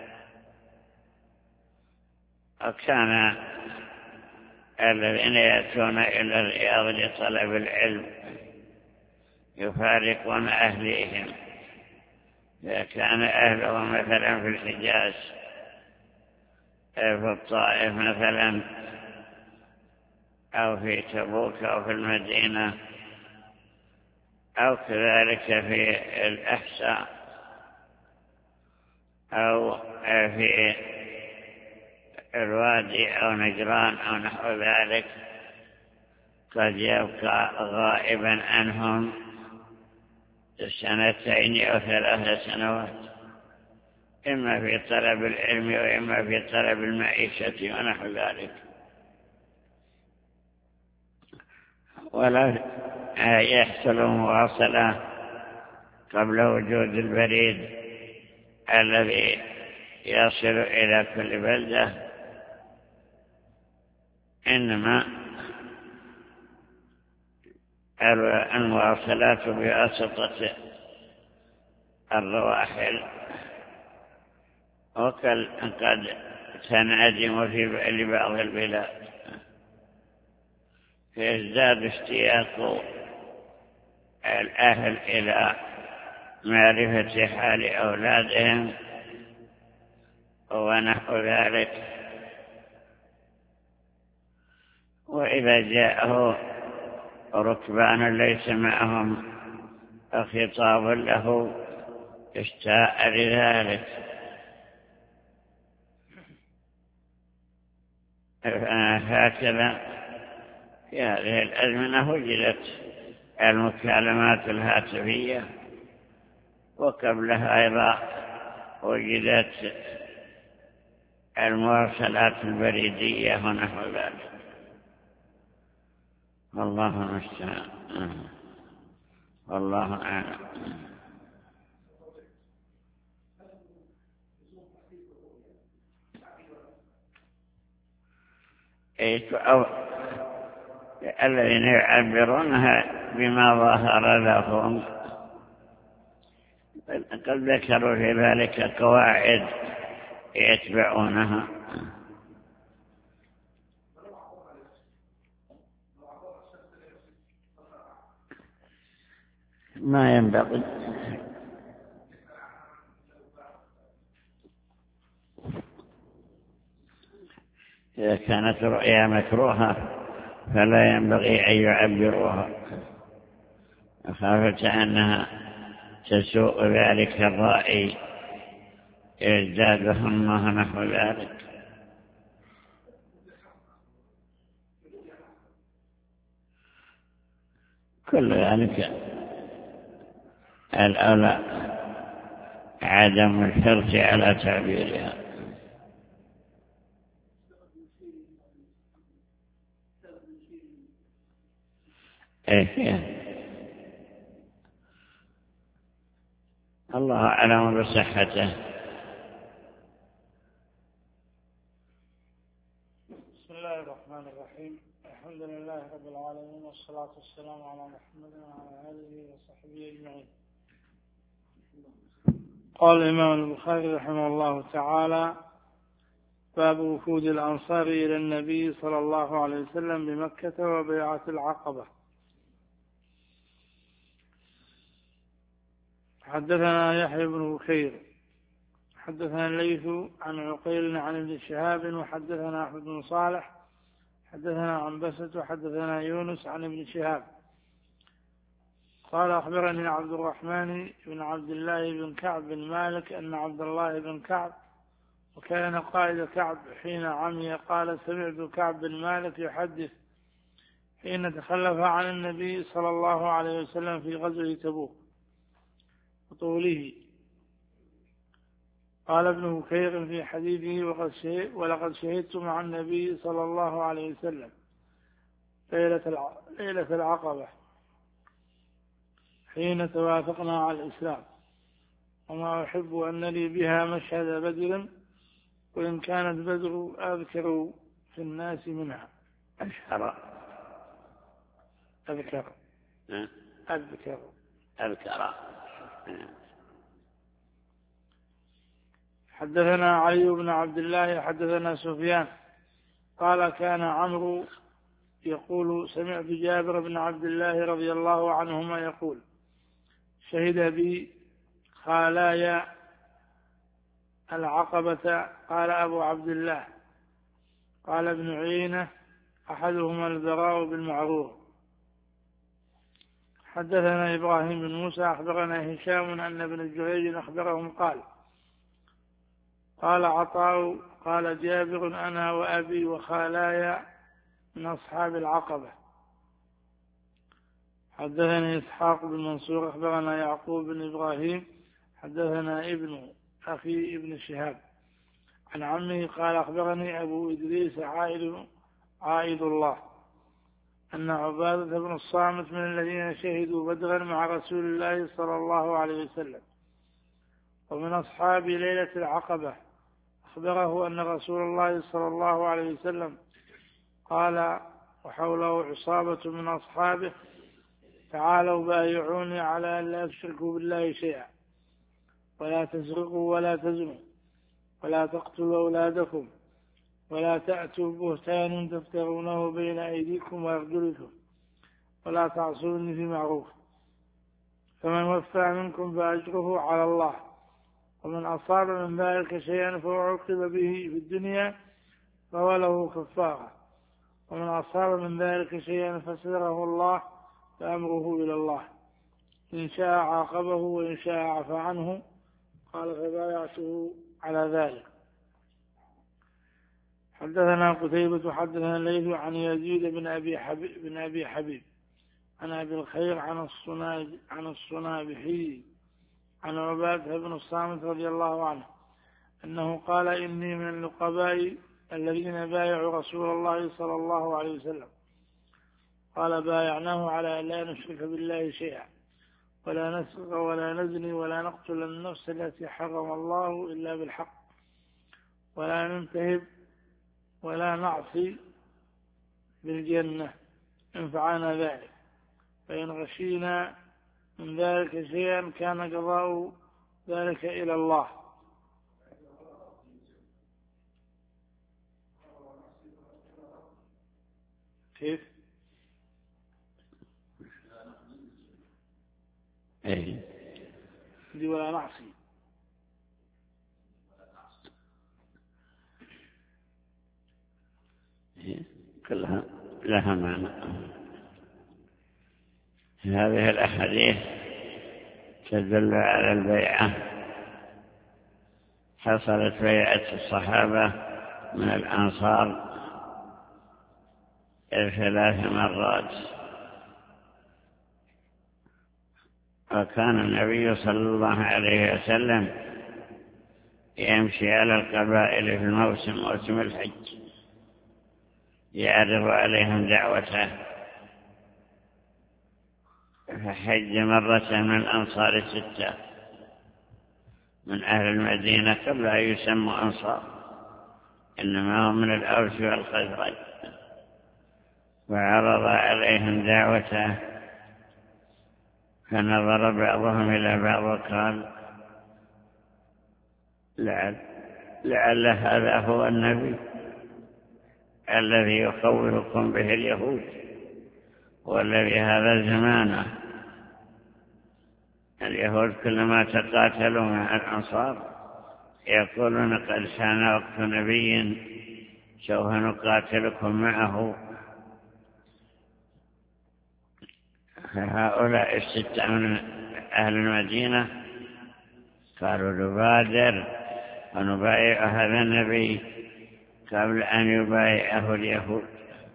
وكان الذين يأتون إلى الرياض لطلب العلم يفارقون أهليهم، إذا كان أهلهم مثلا في الحجاز في الطائف مثلا أو في تبوك أو في المدينة أو كذلك في الأحساء أو في الوادي أو نجران أو نحو ذلك، قد يبقى غائبا عنهم سنتين أو ثلاث سنوات، إما في طلب العلم وإما في طلب المعيشة ونحو ذلك. ولا يحصل مواصلة قبل وجود البريد الذي يصل إلى كل بلدة، إنما المواصلات بواسطة الرواحل، وقد تنعدم في بعض البلاد، فيزداد اشتياق الأهل إلى معرفة حال أولادهم ونحو ذلك. وإذا جاءه ركبان ليس معهم خطاب له اشتاء لذلك. هكذا في هذه الأزمنة وجدت المكالمات الهاتفية، وقبلها أيضا وجدت المواصلات البريدية ونحو ذلك. والله المستعان، والله أعلم. أو الذين يعبرونها بما ظهر لهم قد ذكروا في ذلك قواعد يتبعونها. ما ينبغي إذا كانت رؤيا مكروهة فلا ينبغي أن يعبروها، خافت أنها تسوء ذلك الرأي يزداد همه نحو ذلك. كل ذلك الأولى عدم الحرص على تعبيرها. إيه الله أعلم بصحته. بسم الله الرحمن الرحيم. الحمد لله رب العالمين، والصلاة والسلام على محمد وعلى آله وصحبه أجمعين. قال الإمام البخاري رحمه الله تعالى: باب وفود الأنصار إلى النبي صلى الله عليه وسلم بمكة وبيعة العقبة. حدثنا يحيى بن بكير حدثنا الليث عن عقيل عن ابن شهاب وحدثنا أحمد بن صالح حدثنا عنبسة وحدثنا يونس عن ابن شهاب قال: أخبرني عبد الرحمن بن عبد الله بن كعب بن مالك أن عبد الله بن كعب وكان قائد كعب حين عمي قال: سمعت كعب بن مالك يحدث حين تخلف عن النبي صلى الله عليه وسلم في غزوة تبوك وطوله. قال ابن بكير في حديثه: وقد شهد ولقد شهدت مع النبي صلى الله عليه وسلم ليلة العقبة حين توافقنا على الإسلام، وما أحب أن لي بها مشهد بدر، وإن كانت بدر أذكر في الناس منها. أشهر أذكر أذكر أذكر حدثنا علي بن عبد الله حدثنا سفيان قال: كان عمرو يقول: سمعت جابر بن عبد الله رضي الله عنهما يقول: شهد بي خالايا العقبة. قال أبو عبد الله. قال ابن عيينة: أحدهما البراء بالمعروف. حدثنا إبراهيم بن موسى أخبرنا هشام أن ابن جريج أخبرهم قال: قال عطاء قال جابر: أنا وأبي وخالايا من أصحاب العقبة. حدثني إسحاق بن منصور أخبرنا يعقوب بن إبراهيم حدثنا ابن أخي ابن شهاب عن عمه قال: أخبرني أبو إدريس عائد, عائد الله أن عبادة بن الصامت من الذين شهدوا بدرا مع رسول الله صلى الله عليه وسلم ومن أصحاب ليلة العقبة أخبره أن رسول الله صلى الله عليه وسلم قال وحوله عصابة من أصحابه: تعالوا بايعوني على أن لا تشركوا بالله شيئا ولا تسرقوا ولا تزنوا ولا تقتلوا أولادكم ولا تأتوا بهتان تفترونه بين أيديكم وأرجلكم ولا تعصوني في معروف، فمن وفى منكم فأجره على الله، ومن أصاب من ذلك شيئا فعوقب به في الدنيا فهو له كفارة، ومن أصاب من ذلك شيئا فستره الله فأمره إلى الله، إن شاء عاقبه وإن شاء عفى عنه. قال: فبايعته على ذلك. حدثنا قتيبة حدثنا الليث عن يزيد بن أبي حبيب, بن أبي حبيب عن أبي الخير عن عن الصنابحي عن عبادة بن الصامت رضي الله عنه أنه قال: إني من النقباء الذين بايعوا رسول الله صلى الله عليه وسلم. قال: بايعناه على أن لا نشرك بالله شيئا ولا نسرق ولا نزني ولا نقتل النفس التي حرم الله إلا بالحق ولا ننتهب ولا نعصي بالجنة إن فعلنا ذلك، فإن غشينا من ذلك شيئا كان قضاء ذلك إلى الله. كيف؟ إيه دي ولا نعصي. كلها لها معنى. هذه الأحاديث تدل على البيعة حصلت بيعة الصحابة من الأنصار ثلاث مرات، وكان النبي صلى الله عليه وسلم يمشي على القبائل في الموسم موسم الحج يعرض عليهم دعوته، فحج مرة من الأنصار ستة من أهل المدينة قبل أن يسموا أنصار، إنما هم من الأوس والخزرج، وعرض عليهم دعوته، فنظر بعضهم إلى بعض وقال لعل, لعل هذا هو النبي الذي يخوفكم به اليهود والذي هذا زمانه. اليهود كلما تقاتلوا مع الأنصار يقولون قد حان وقت نبي سوف نقاتلكم معه. فهؤلاء الستة من أهل المدينة قالوا نبادر ونبايع هذا النبي قبل أن يبايعه اليهود،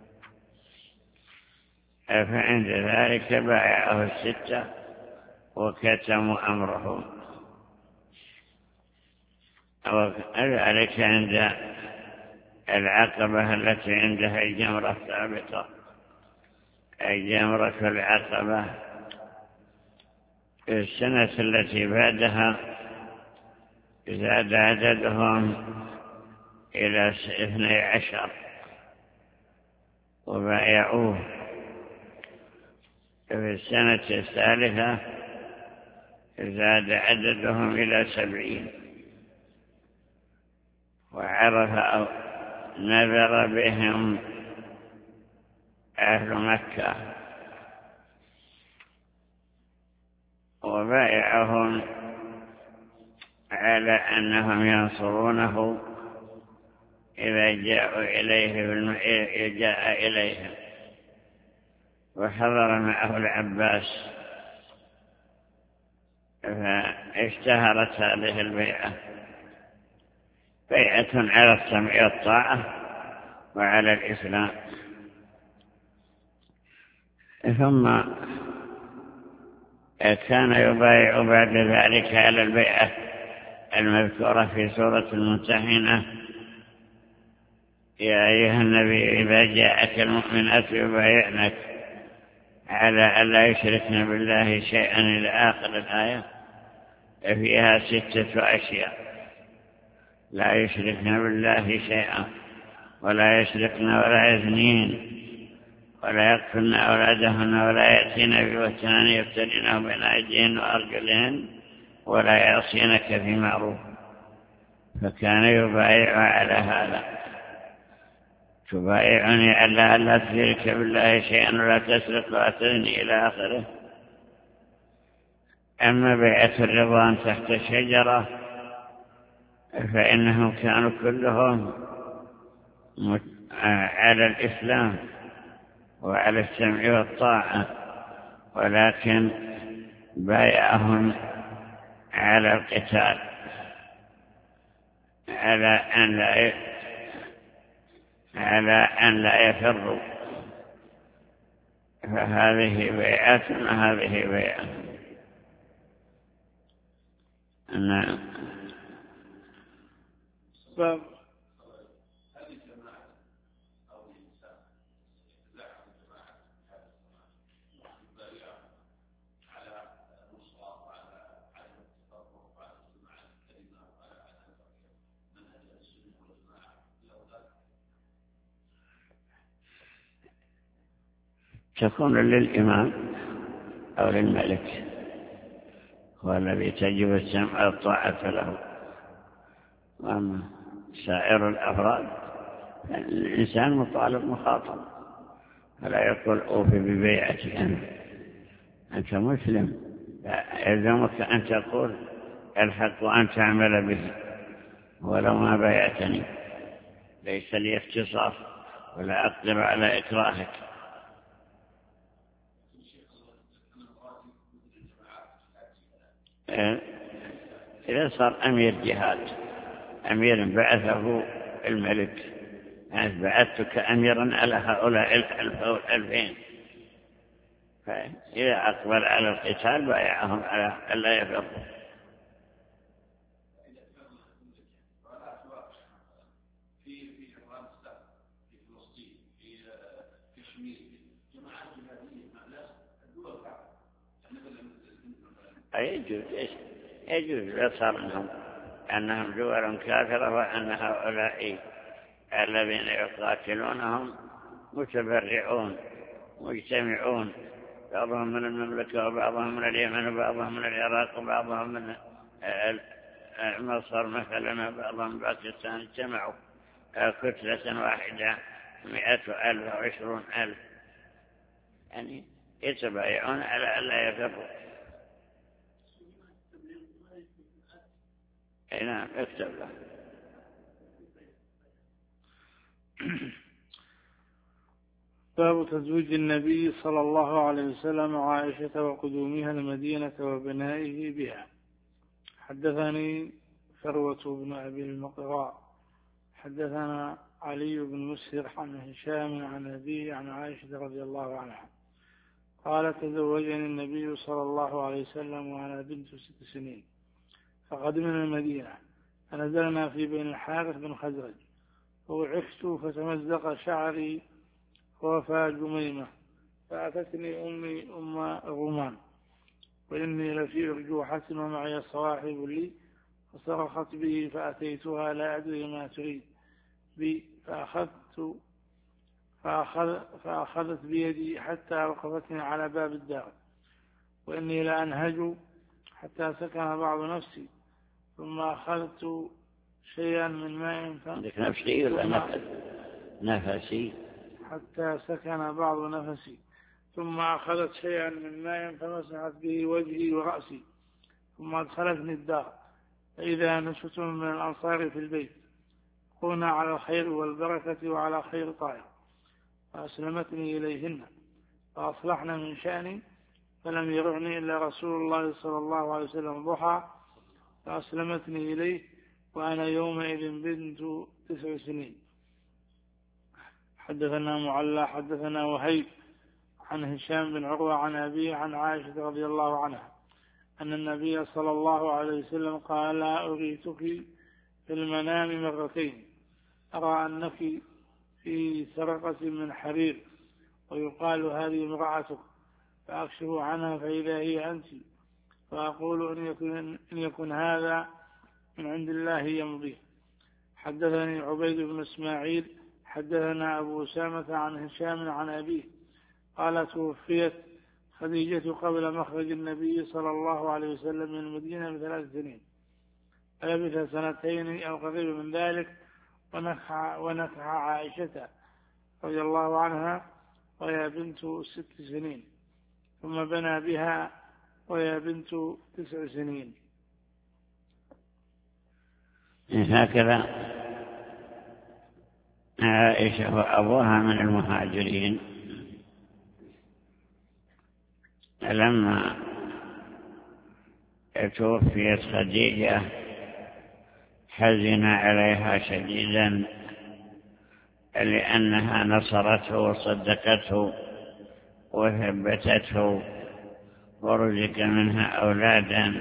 فعند ذلك بايعه الستة وكتموا أمرهم. وذلك عند العقبة التي عندها الجمرة الثابتة، أي جمرة العقبة. في السنة التي بعدها زاد عددهم إلى اثني عشر وبايعوه. في السنة الثالثة زاد عددهم إلى سبعين، وعرف أو نذر بهم أهل مكة وبايعهم على أنهم ينصرونه إذا جاءوا إليه جاء إليهم. وحضر معه العباس، فاشتهرت هذه البيعة بيعة على السمع والطاعة وعلى الإسلام. ثم كان يبايع بعد ذلك على البيعة المذكورة في سورة الممتحنة: يا أيها النبي إذا جاءك المؤمنات يبايعنك على ألا يشركن بالله شيئا إلى آخر الآية. فيها ستة أشياء: لا يشركن بالله شيئا، ولا يسرقن، ولا يزنين، ولا يقتلن أولادهن، ولا يأتين ببهتان يفترينه بين أيديهن وأرجلهن، ولا يعصينك في معروف. فكان يبايع على هذا: تبايعني على ألا تشرك بالله شيئا، ولا تسرق، ولا تزني، إلى آخره. أما بيعة الرضوان تحت الشجرة فإنهم كانوا كلهم على الإسلام وعلى السمع والطاعة، ولكن بايعهم على القتال، على أن لا على أن لا يفروا. فهذه بيعة وهذه بيعة. نعم. باب تكون للإمام أو للملك، هو الذي تجب السمع والطاعة له. وأما سائر الأفراد الإنسان مطالب مخاطب، فلا يقول أوفي ببيعتك أنت أنت مسلم، يلزمك أن تقول الحق وأن تعمل به ولو ما بايعتني. ليس لي اختصاص ولا أقدر على إكراهك. إذا صار أمير جهاد أمير بعثه الملك، يعني بعثتك أميرا على هؤلاء الألف أو الألفين، فإذا أقبل على القتال بايعهم على ألا يفرقوا. يجوز يجوز يصار منهم أنهم دول كافرة، وأن هؤلاء الذين يقاتلونهم متبرعون مجتمعون، بعضهم من المملكة وبعضهم من اليمن وبعضهم من العراق وبعضهم من مصر مثلا وبعضهم من باكستان، اجتمعوا كتلة واحدة مئة ألف أو عشرون ألف، يعني يتبايعون على ألا يفرقوا. نعم اكتب له. باب تزويج النبي صلى الله عليه وسلم عائشة وقدومها المدينة وبنائه بها. حدثني فروة بن أبي المقراء حدثنا علي بن مسهر عن هشام عن أبيه عن عائشة رضي الله عنها قال تزوجني النبي صلى الله عليه وسلم وأنا بنت ست سنين، فقدمنا المدينة فنزلنا في بين الحارث بن خزرج، فوعفت فتمزق شعري ووفى جميمة، فأتتني أمي أم غمان وإني لفي أرجوحة ومعي صواحب لي، فصرخت به فأتيتها لا أدري ما تريد بي، فأخذت فأخذ فأخذت بيدي حتى وقفتني على باب الدار، وإني لأنهج حتى سكن بعض نفسي، ثم أخذت شيئا من ماء عندك نفسي ولا نفسي حتى سكن بعض نفسي، ثم أخذت شيئا من ماء فمسحت به وجهي ورأسي، ثم أدخلتني الدار، فإذا نشط من الأنصار في البيت قلنا على الخير والبركة وعلى خير طائر، فأسلمتني إليهن فأصلحنا من شأني، فلم يرعني إلا رسول الله صلى الله عليه وسلم ضحى، فأسلمتني إليه وأنا يومئذ بنت تسع سنين. حدثنا معلى حدثنا وهيب عن هشام بن عروة عن أبيه عن عائشة رضي الله عنها أن النبي صلى الله عليه وسلم قال لا أريتك في المنام مرتين، أرى أنك في سرقة من حرير ويقال هذه امرأتك، فأكشف عنها فإذا هي أنت، فأقول إن يكن, إن يكن هذا من عند الله يمضي. حدثني عبيد بن إسماعيل حدثنا أبو أسامة عن هشام عن أبيه قال توفيت خديجة قبل مخرج النبي صلى الله عليه وسلم من المدينة بثلاث سنين، فلبث سنتين أو قريب من ذلك، ونكح, ونكح عائشة رضي الله عنها وهي بنت ست سنين، ثم بنى بها وهي بنت تسع سنين. هكذا عائشة وأبوها من المهاجرين، لما توفيت خديجة حزن عليها شديدا لأنها نصرته وصدقته وثبتته ورزق منها أولادا،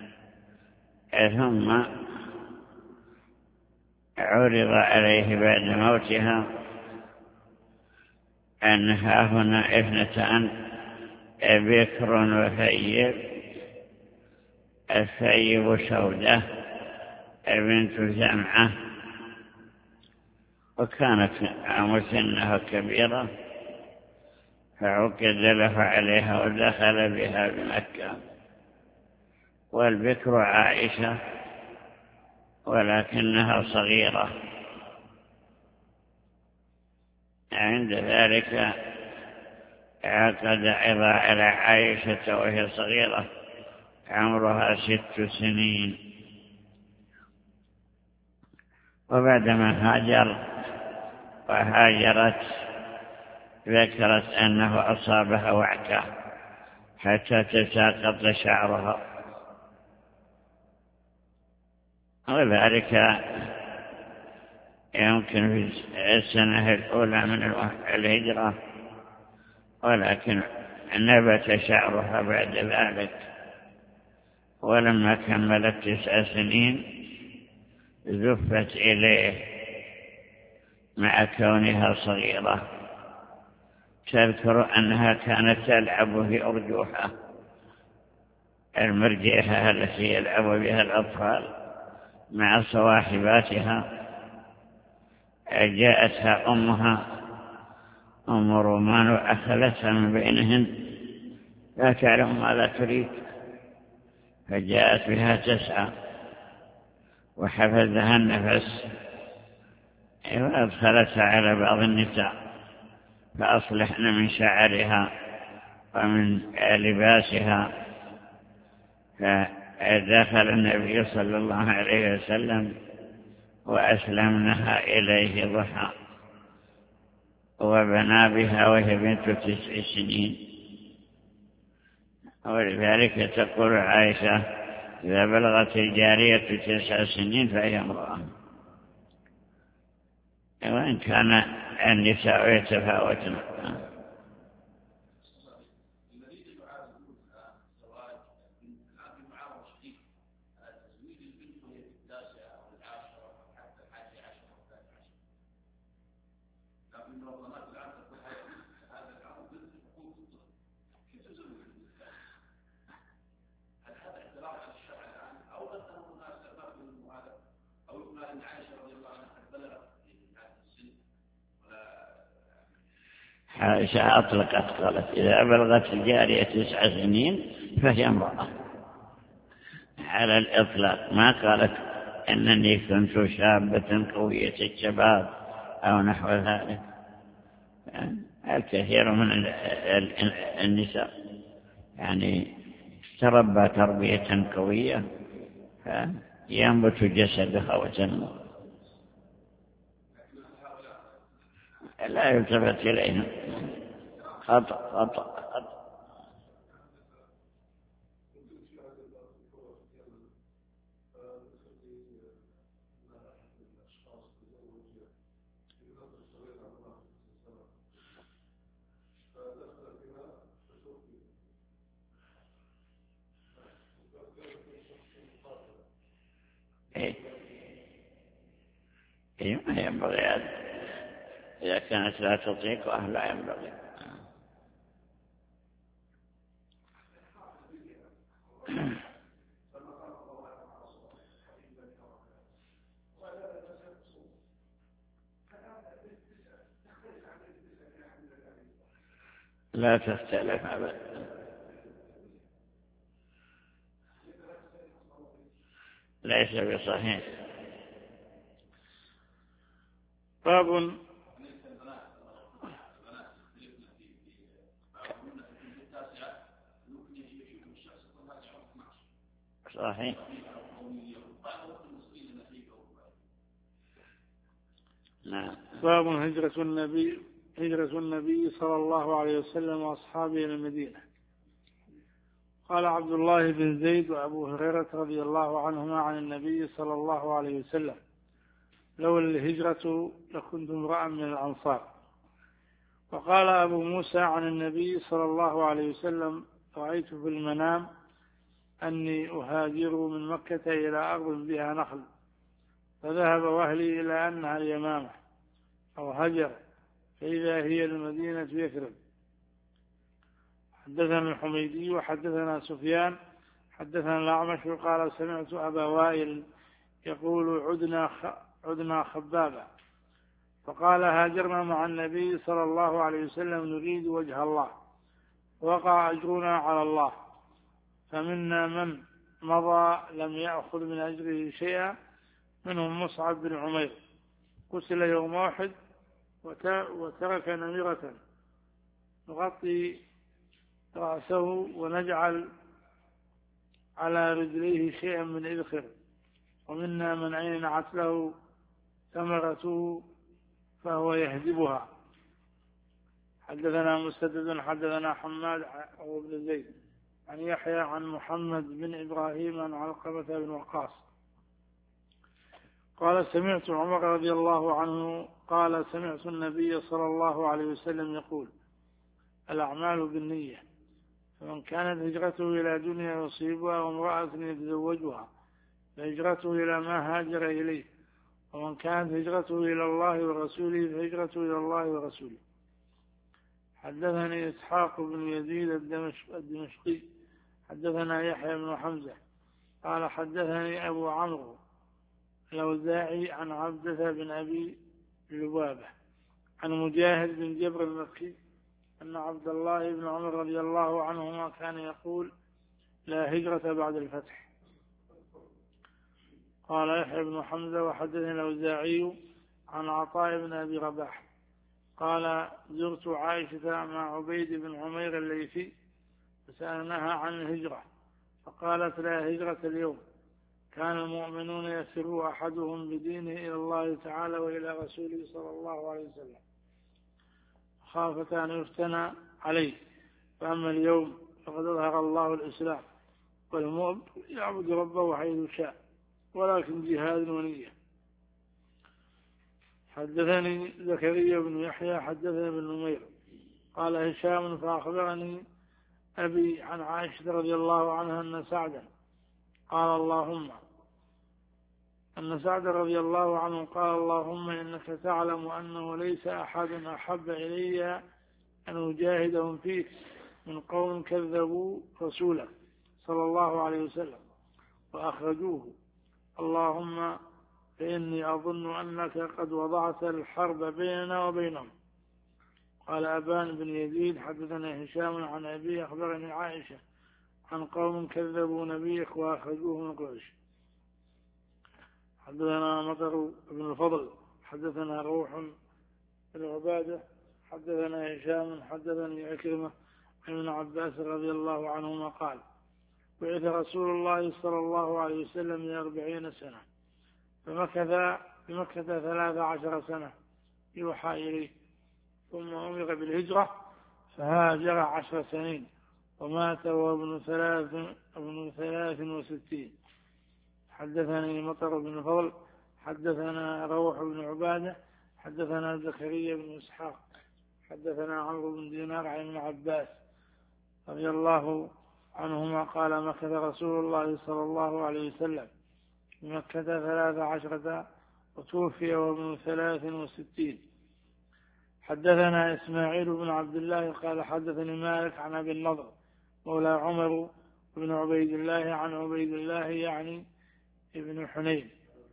ثم عرض عليه بعد موتها أنها هنا اثنتان بكر وثيب. الثيب سودة بنت زمعة، وكانت مسنها كبيرة فعقد له عليها ودخل بها بمكة. والبكر عائشة ولكنها صغيرة، عند ذلك عقد أيضا على عائشة وهي صغيرة عمرها ست سنين. وبعدما هاجر وهاجرت ذكرت أنه أصابها وعكة حتى تساقط شعرها، وذلك يمكن في السنة الأولى من الهجرة، ولكن نبت شعرها بعد ذلك، ولما كملت تسع سنين زفت إليه مع كونها صغيرة. تذكر أنها كانت تلعب في أرجوحة، المرجيحة التي يلعب بها الأطفال مع صواحباتها. جاءتها أمها أم رومان وأخذتها من بينهن لا تعلم ماذا تريد، فجاءت بها تسعى وحفظها النفس وأدخلتها على بعض النساء فأصلحن من شعرها ومن لباسها. فدخل النبي صلى الله عليه وسلم وأسلمنها إليه ضحى، وبنى بها وهي بنت تسع سنين. ولذلك تقول عائشة: إذا بلغت الجارية تسع سنين فهي امرأة. وإن كان النساء يتفاوتن. عائشة أطلقت قالت: إذا بلغت الجارية تسع سنين فهي امرأة، على الإطلاق. ما قالت إنني كنت شابة قوية الشباب أو نحو ذلك. الكثير من النساء يعني تربى تربية قوية فينبت جسدها وتنمو، لا يلتفت إليها. خطأ خطأ خطأ. إيه إيه ما ينبغي هذا. إذا كانت لا تطيق أهلا ينبغي. لا تختلف أبدا. ليس بصحيح. باب صحيح. نعم. باب هجرة النبي هجرة النبي صلى الله عليه وسلم وأصحابه إلى المدينة. قال عبد الله بن زيد وأبو هريرة رضي الله عنهما عن النبي صلى الله عليه وسلم: لولا الهجرة لكنت امرأ من الأنصار. وقال أبو موسى عن النبي صلى الله عليه وسلم: رأيت في المنام أني أهاجر من مكة إلى أرض بها نخل، فذهب وهلي إلى أنها اليمامة أو هجر، فإذا هي المدينة يثرب. حدثنا الحميدي وحدثنا سفيان حدثنا الأعمش قال: سمعت أبا وائل يقول: عدنا عدنا خبابا، فقال: هاجرنا مع النبي صلى الله عليه وسلم نريد وجه الله، وقع أجرنا على الله، فمنا من مضى لم يأخذ من أجره شيئا، منهم مصعب بن عمير قتل يوم واحد وترك نمرة نغطي رأسه ونجعل على رجليه شيئا من إذخر، ومنا من أينعت له ثمرته فهو يهدبها. حدثنا مسدد حدثنا حماد بن زيد عن يحيى عن محمد بن إبراهيم عن علقمة بن وقاص قال سمعت عمر رضي الله عنه قال سمعت النبي صلى الله عليه وسلم يقول الأعمال بالنية فمن كانت هجرته إلى دنيا يصيبها وامرأة يتزوجها فهجرته إلى ما هاجر إليه ومن كانت هجرته إلى الله ورسوله فهجرته إلى الله ورسوله. حدثني إسحاق بن يزيد الدمشقي حدثنا يحيى بن حمزة قال حدثني أبو عمرو الأوزاعي عن عبدة بن أبي لبابة عن مجاهد بن جبر المكي أن عبد الله بن عمر رضي الله عنهما كان يقول لا هجرة بعد الفتح. قال يحيى بن حمزة وحدثني الأوزاعي عن عطاء بن أبي رباح قال زرت عائشة مع عبيد بن عمير الليثي فسألناها عن الهجرة فقالت لا هجرة اليوم كان المؤمنون يسر أحدهم بدينه إلى الله تعالى وإلى رسوله صلى الله عليه وسلم خافة أن يفتنى عليه فأما اليوم فقد أظهر الله الإسلام والمؤمن يعبد ربه حيث شاء ولكن جهاد ونية. حدثني زكريا بن يحيى حدثنا بن نمير قال هشام فأخبرني أبي عن عائشة رضي الله عنها أن سعدا قال اللهم أن سعد رضي الله عنه قال اللهم إنك تعلم أنه ليس أحد أحب إلي أن أجاهدهم فيك من قوم كذبوا رسوله صلى الله عليه وسلم وأخرجوه اللهم فإني أظن أنك قد وضعت الحرب بيننا وبينهم. قال أبان بن يزيد حدثنا هشام عن أبي أخبرني عائشة عن قوم كذبوا نبيك وأخرجوه من قريش. حدثنا مطر بن الفضل حدثنا روح بن عبادة حدثنا هشام حدثني عكرمة عن ابن عباس رضي الله عنهما قال بعث رسول الله صلى الله عليه وسلم لأربعين سنة فمكث بمكة ثلاث عشر سنة يوحى إليه ثم أمر بالهجرة فهاجر عشر سنين ومات وابن ثلاث ابن ثلاث وستين. حدثني مطر بن فضل حدثنا روح بن عبادة حدثنا زكريا بن إسحاق حدثنا عمرو بن دينار عن ابن عباس رضي الله عنهما قال مكث رسول الله صلى الله عليه وسلم بمكة ثلاث عشرة وتوفي وابن ثلاث وستين. حدثنا إسماعيل بن عبد الله قال حدثني مالك عن أبي النضر مولى عمر بن عبيد الله عن عبيد الله يعني ابن حنين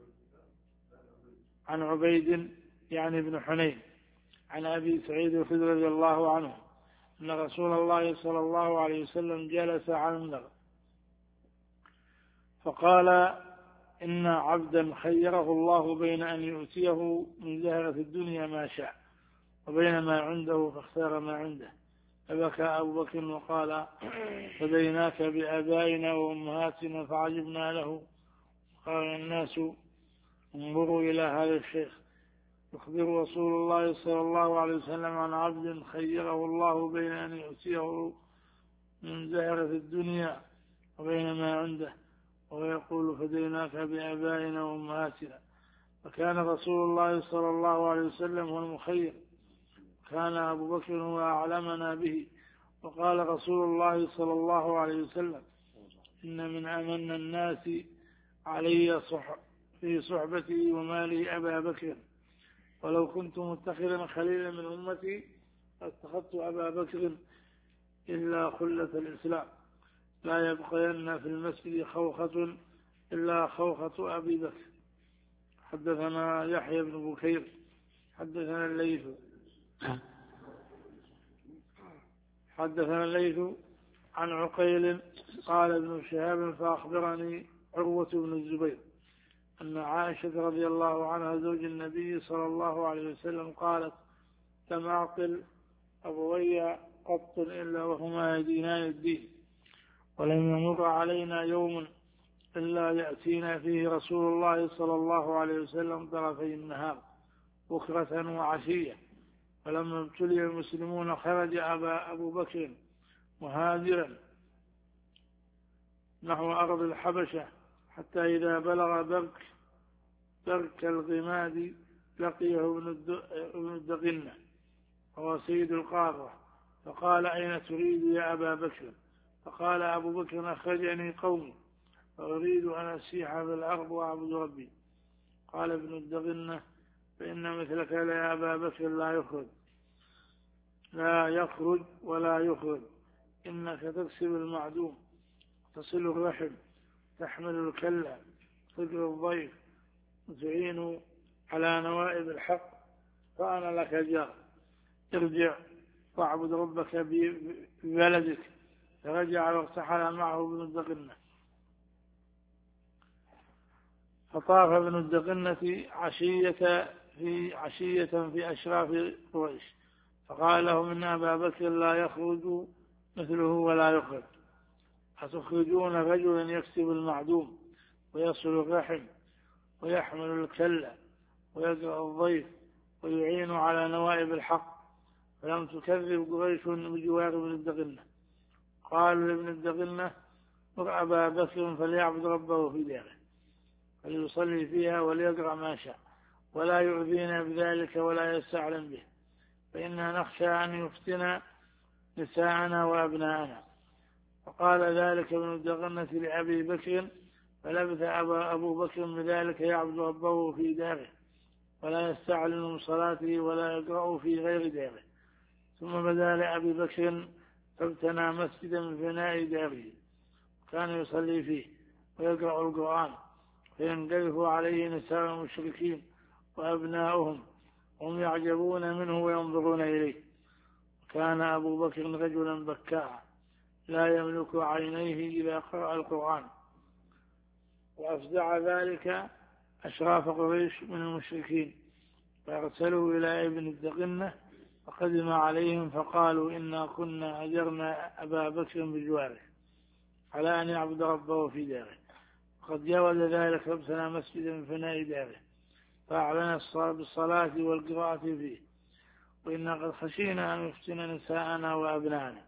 عن عبيد يعني ابن حنين عن أبي سعيد الخدري رضي الله عنه أن رسول الله صلى الله عليه وسلم جلس على المنبر فقال إن عبدا خيره الله بين أن يؤتيه من زهرة الدنيا ما شاء وبين ما عنده فاختار ما عنده فبكى أبو بكر وقال فديناك بآبائنا وأمهاتنا فعجبنا له. قال الناس انظروا إلى هذا الشيخ يخبر رسول الله صلى الله عليه وسلم عن عبد خيره الله بين أن يؤتيه من زهرة الدنيا وبين ما عنده ويقول فديناك بآبائنا وأمهاتنا. فكان رسول الله صلى الله عليه وسلم هو المخير كان أبو بكر هو أعلمنا به. وقال رسول الله صلى الله عليه وسلم إن من أمن الناس علي صح في صحبتي ومالي أبا بكر ولو كنت متخذا خليلا من أمتي اتخذت أبا بكر إلا خلة الإسلام لا يبقين في المسجد خوخة إلا خوخة أبي بكر. حدثنا يحيى بن بكير حدثنا الليث حدثنا الليث عن عقيل قال ابن شهاب فأخبرني عروة بن الزبير أن عائشة رضي الله عنها زوج النبي صلى الله عليه وسلم قالت لم أعقل أبوي قط إلا وهما يدينان الدين ولم يمر علينا يوم إلا يأتينا فيه رسول الله صلى الله عليه وسلم طرفي النهار بكرة وعشية. فلما ابتلي المسلمون خرج أبا أبو بكر مهاجرا نحو أرض الحبشة حتى إذا بلغ برك ترك الغماد لقيه ابن الدغنة وهو سيد القارة فقال أين تريد يا أبا بكر؟ فقال أبو بكر أخرجني قومي فأريد أن أسيح في الأرض وأعبد ربي. قال ابن الدغنة فإن مثلك يا أبا بكر لا يخرج لا يخرج ولا يخرج إنك تكسب المعدوم تصل الرحم تحمل الكلة تجر الضيف وتعين على نوائب الحق فأنا لك جار ارجع واعبد ربك ببلدك. فرجع وارتحل معه ابن الدغنة فطاف ابن الدغنة عشية في عشية في أشراف قريش فقال لهم إن أبا بكر لا يخرج مثله ولا يخرج أتخرجون رجلا يكسب المعدوم ويصل الرحم ويحمل الكلة ويقرأ الضيف ويعين على نوائب الحق فلم تكذب قريش بجوار ابن الدغنة. قالوا لابن الدغنة مر أبا بكر فليعبد ربه في داره فليصلي فيها وليقرأ ما شاء ولا يؤذينا بذلك ولا يستعلم به فإننا نخشى أن يفتن نساءنا وأبناءنا. فقال ذلك ابن الدغنة لأبي بكر فلبث أبو بكر بذلك يعبد ربه في داره ولا يستعلم صلاته ولا يقرأ في غير داره. ثم بدا لأبي بكر فابتنى مسجدا من بناء داره كان يصلي فيه ويقرأ القرآن فينقذف عليه نساء المشركين وأبناؤهم هم يعجبون منه وينظرون إليه. كان أبو بكر رجلا بكاء لا يملك عينيه إذا قرأ القرآن وأفزع ذلك أشراف قريش من المشركين فأرسلوا إلى ابن الدغنة فقدم عليهم فقالوا إنا كنا أجرنا أبا بكر بجواره على أن يعبد ربه في داره وقد جاوز ذلك فابتنى مسجدا من فناء داره فأعلن بالصلاة والقراءة فيه وإنا قد خشينا أن يفتن نساءنا وأبناءنا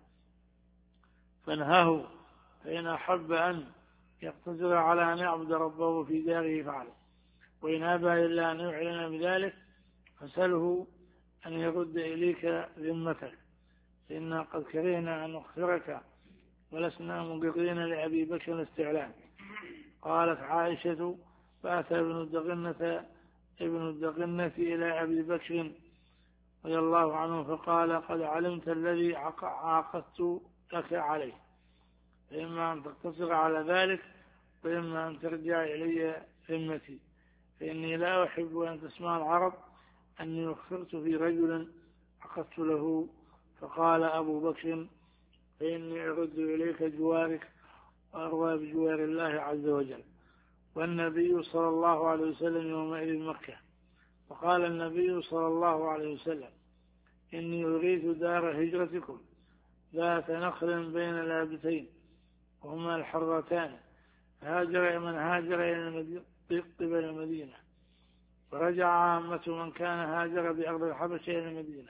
فانهاه فإن أحب أن يقتصر على أن يعبد ربه في داره فعله وإن أبى إلا أن يعلن بذلك فسله أن يرد إليك ذمتك فإنا قد كرهنا أن نخسرك ولسنا مقرين لأبي بكر الاستعلام. قالت عائشة فأتى ابن الدغنة ابن الدغنة إلى أبي بكر رضي الله عنه فقال قد علمت الذي عاقدت لك عليه فإما أن تقتصر على ذلك وإما أن ترجع إلي ذمتي فإني لا أحب أن تسمع العرب أني اخترت في رجل عقدت له. فقال أبو بكر فإني أرد إليك جوارك وأروى بجوار الله عز وجل. والنبي صلى الله عليه وسلم يومئذ مكة فقال النبي صلى الله عليه وسلم إني أريد دار هجرتكم ذات نخل بين الآبتين وهما الحرتان هاجر من هاجر إلى قبل المدينة فرجع عامة من كان هاجر بأرض الحبشة إلى المدينة.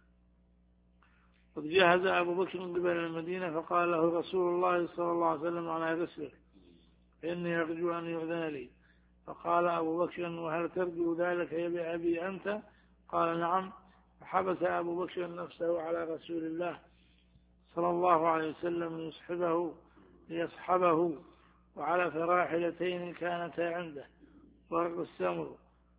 قد جهز أبو بكر من قبل المدينة فقال له رسول الله صلى الله عليه وسلم على رسلك فإني أرجو أن يؤذن لي. فقال أبو بكر وهل ترجو ذلك يا أبي أنت؟ قال نعم. فحبس أبو بكر نفسه على رسول الله صلى الله عليه وسلم ليصحبه ليصحبه وعلى فراحلتين كانتا عنده ورق السمر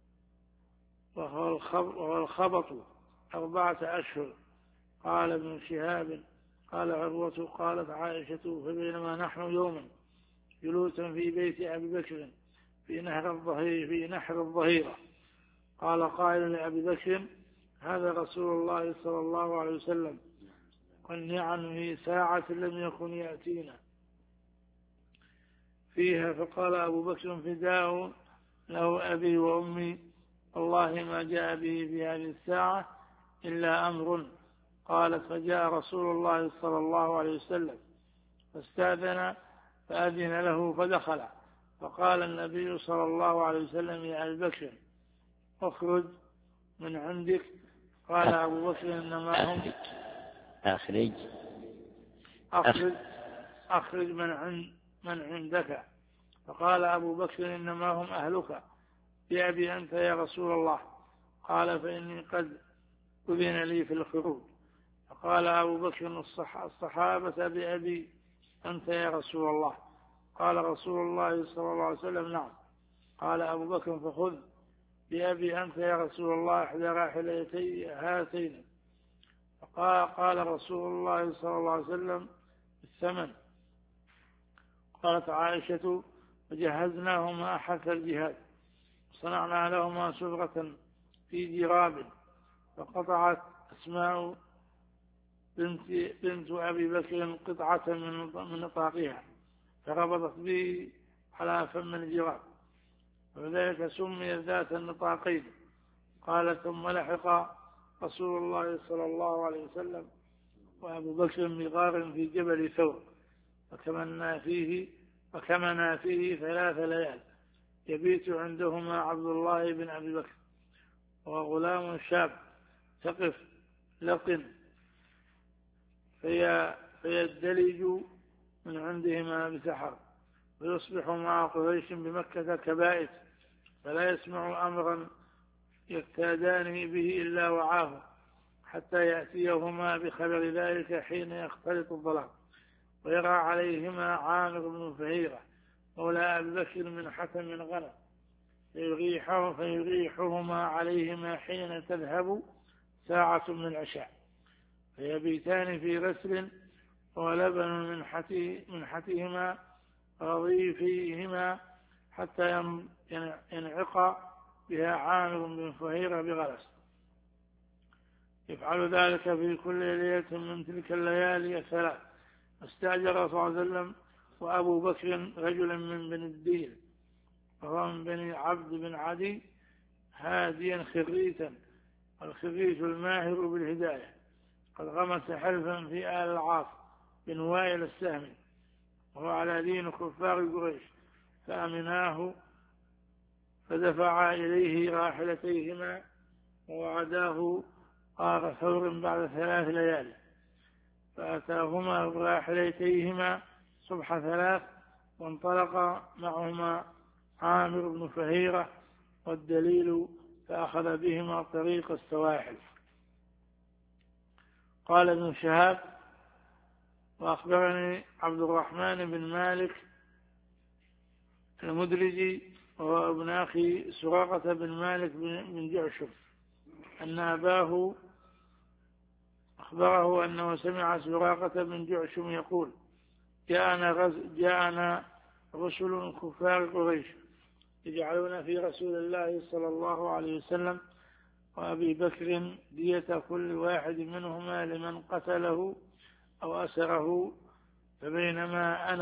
وهو الخبط أربعة أشهر. قال ابن شهاب قال عروة قالت عائشة فبينما نحن يوما جلوسا في بيت أبي بكر في نهر الظهيرة في نحر الظهيرة قال قائل لأبي بكر هذا رسول الله صلى الله عليه وسلم قل عنه ساعة لم يكن يأتينا فيها. فقال أبو بكر فداء له أبي وأمي والله ما جاء به في هذه الساعة إلا أمر. قالت فجاء رسول الله صلى الله عليه وسلم فاستأذن فأذن له فدخل فقال النبي صلى الله عليه وسلم يا أبي بكر اخرج من عندك. قال أبو بكر إنما هم أخرج أخرج أخرج من عند من عندك. فقال أبو بكر إنما هم أهلك بأبي أنت يا رسول الله. قال فإني قد أذن لي في الخروج. فقال أبو بكر الصحابة بأبي أنت يا رسول الله. قال رسول الله صلى الله عليه وسلم نعم. قال أبو بكر فخذ بأبي أنت يا رسول الله إحدى راحلتي هاتين. فقال قال رسول الله صلى الله عليه وسلم الثمن. قالت عائشة فجهزناهما أحث الجهاد صنعنا لهما سفرة في جراب. فقطعت أسماء بنت, بنت أبي بكر قطعة من نطاقها فربطت به على فم الجراب وذلك سمي ذات النطاقين. قال ثم لحق رسول الله صلى الله عليه وسلم وأبو بكر بغار في جبل ثور فكمنا فيه فكمنا فيه ثلاث ليال يبيت عندهما عبد الله بن أبي بكر وغلام شاب تقف لقن في فيدلج من عندهما بسحر ويصبح مع قريش بمكة كبائت فلا يسمع أمرا يقتادان به إلا وعاه حتى يأتيهما بخبر ذلك حين يختلط الظلام ويرى عليهما عامر بن فهيرة مولى أبي بكر من حتم غنم فيريحه فيريحهما عليهما حين تذهب ساعة من العشاء فيبيتان في غسل ولبن من حتي من حتيهما رضيفيهما حتى ينعق بها عامر بن فهيرة بغلس. يفعل ذلك في كل ليلة من تلك الليالي الثلاث. استأجر صلى الله عليه وسلم وأبو بكر رجلا من بني الديل وهو من بني عبد بن عدي هاديا خريتا والخريت الماهر بالهداية قد غمس حلفا في آل العاص بن وائل السهمي وهو على دين كفار قريش فأمناه فدفع إليه راحلتيهما ووعداه قار ثور بعد ثلاث ليالي فأتاهما براحلتيهما صبح ثلاث وانطلق معهما عامر بن فهيرة والدليل فأخذ بهما طريق السواحل. قال ابن شهاب وأخبرني عبد الرحمن بن مالك المدرجي وهو ابن أخي سراقة بن مالك بن جعشم أن أباه أخبره أنه سمع سراقة بن جعشم يقول جاءنا, غز... جاءنا رسل كفار قريش يجعلون في رسول الله صلى الله عليه وسلم وأبي بكر دية كل واحد منهما لمن قتله أو أسره فبينما أنا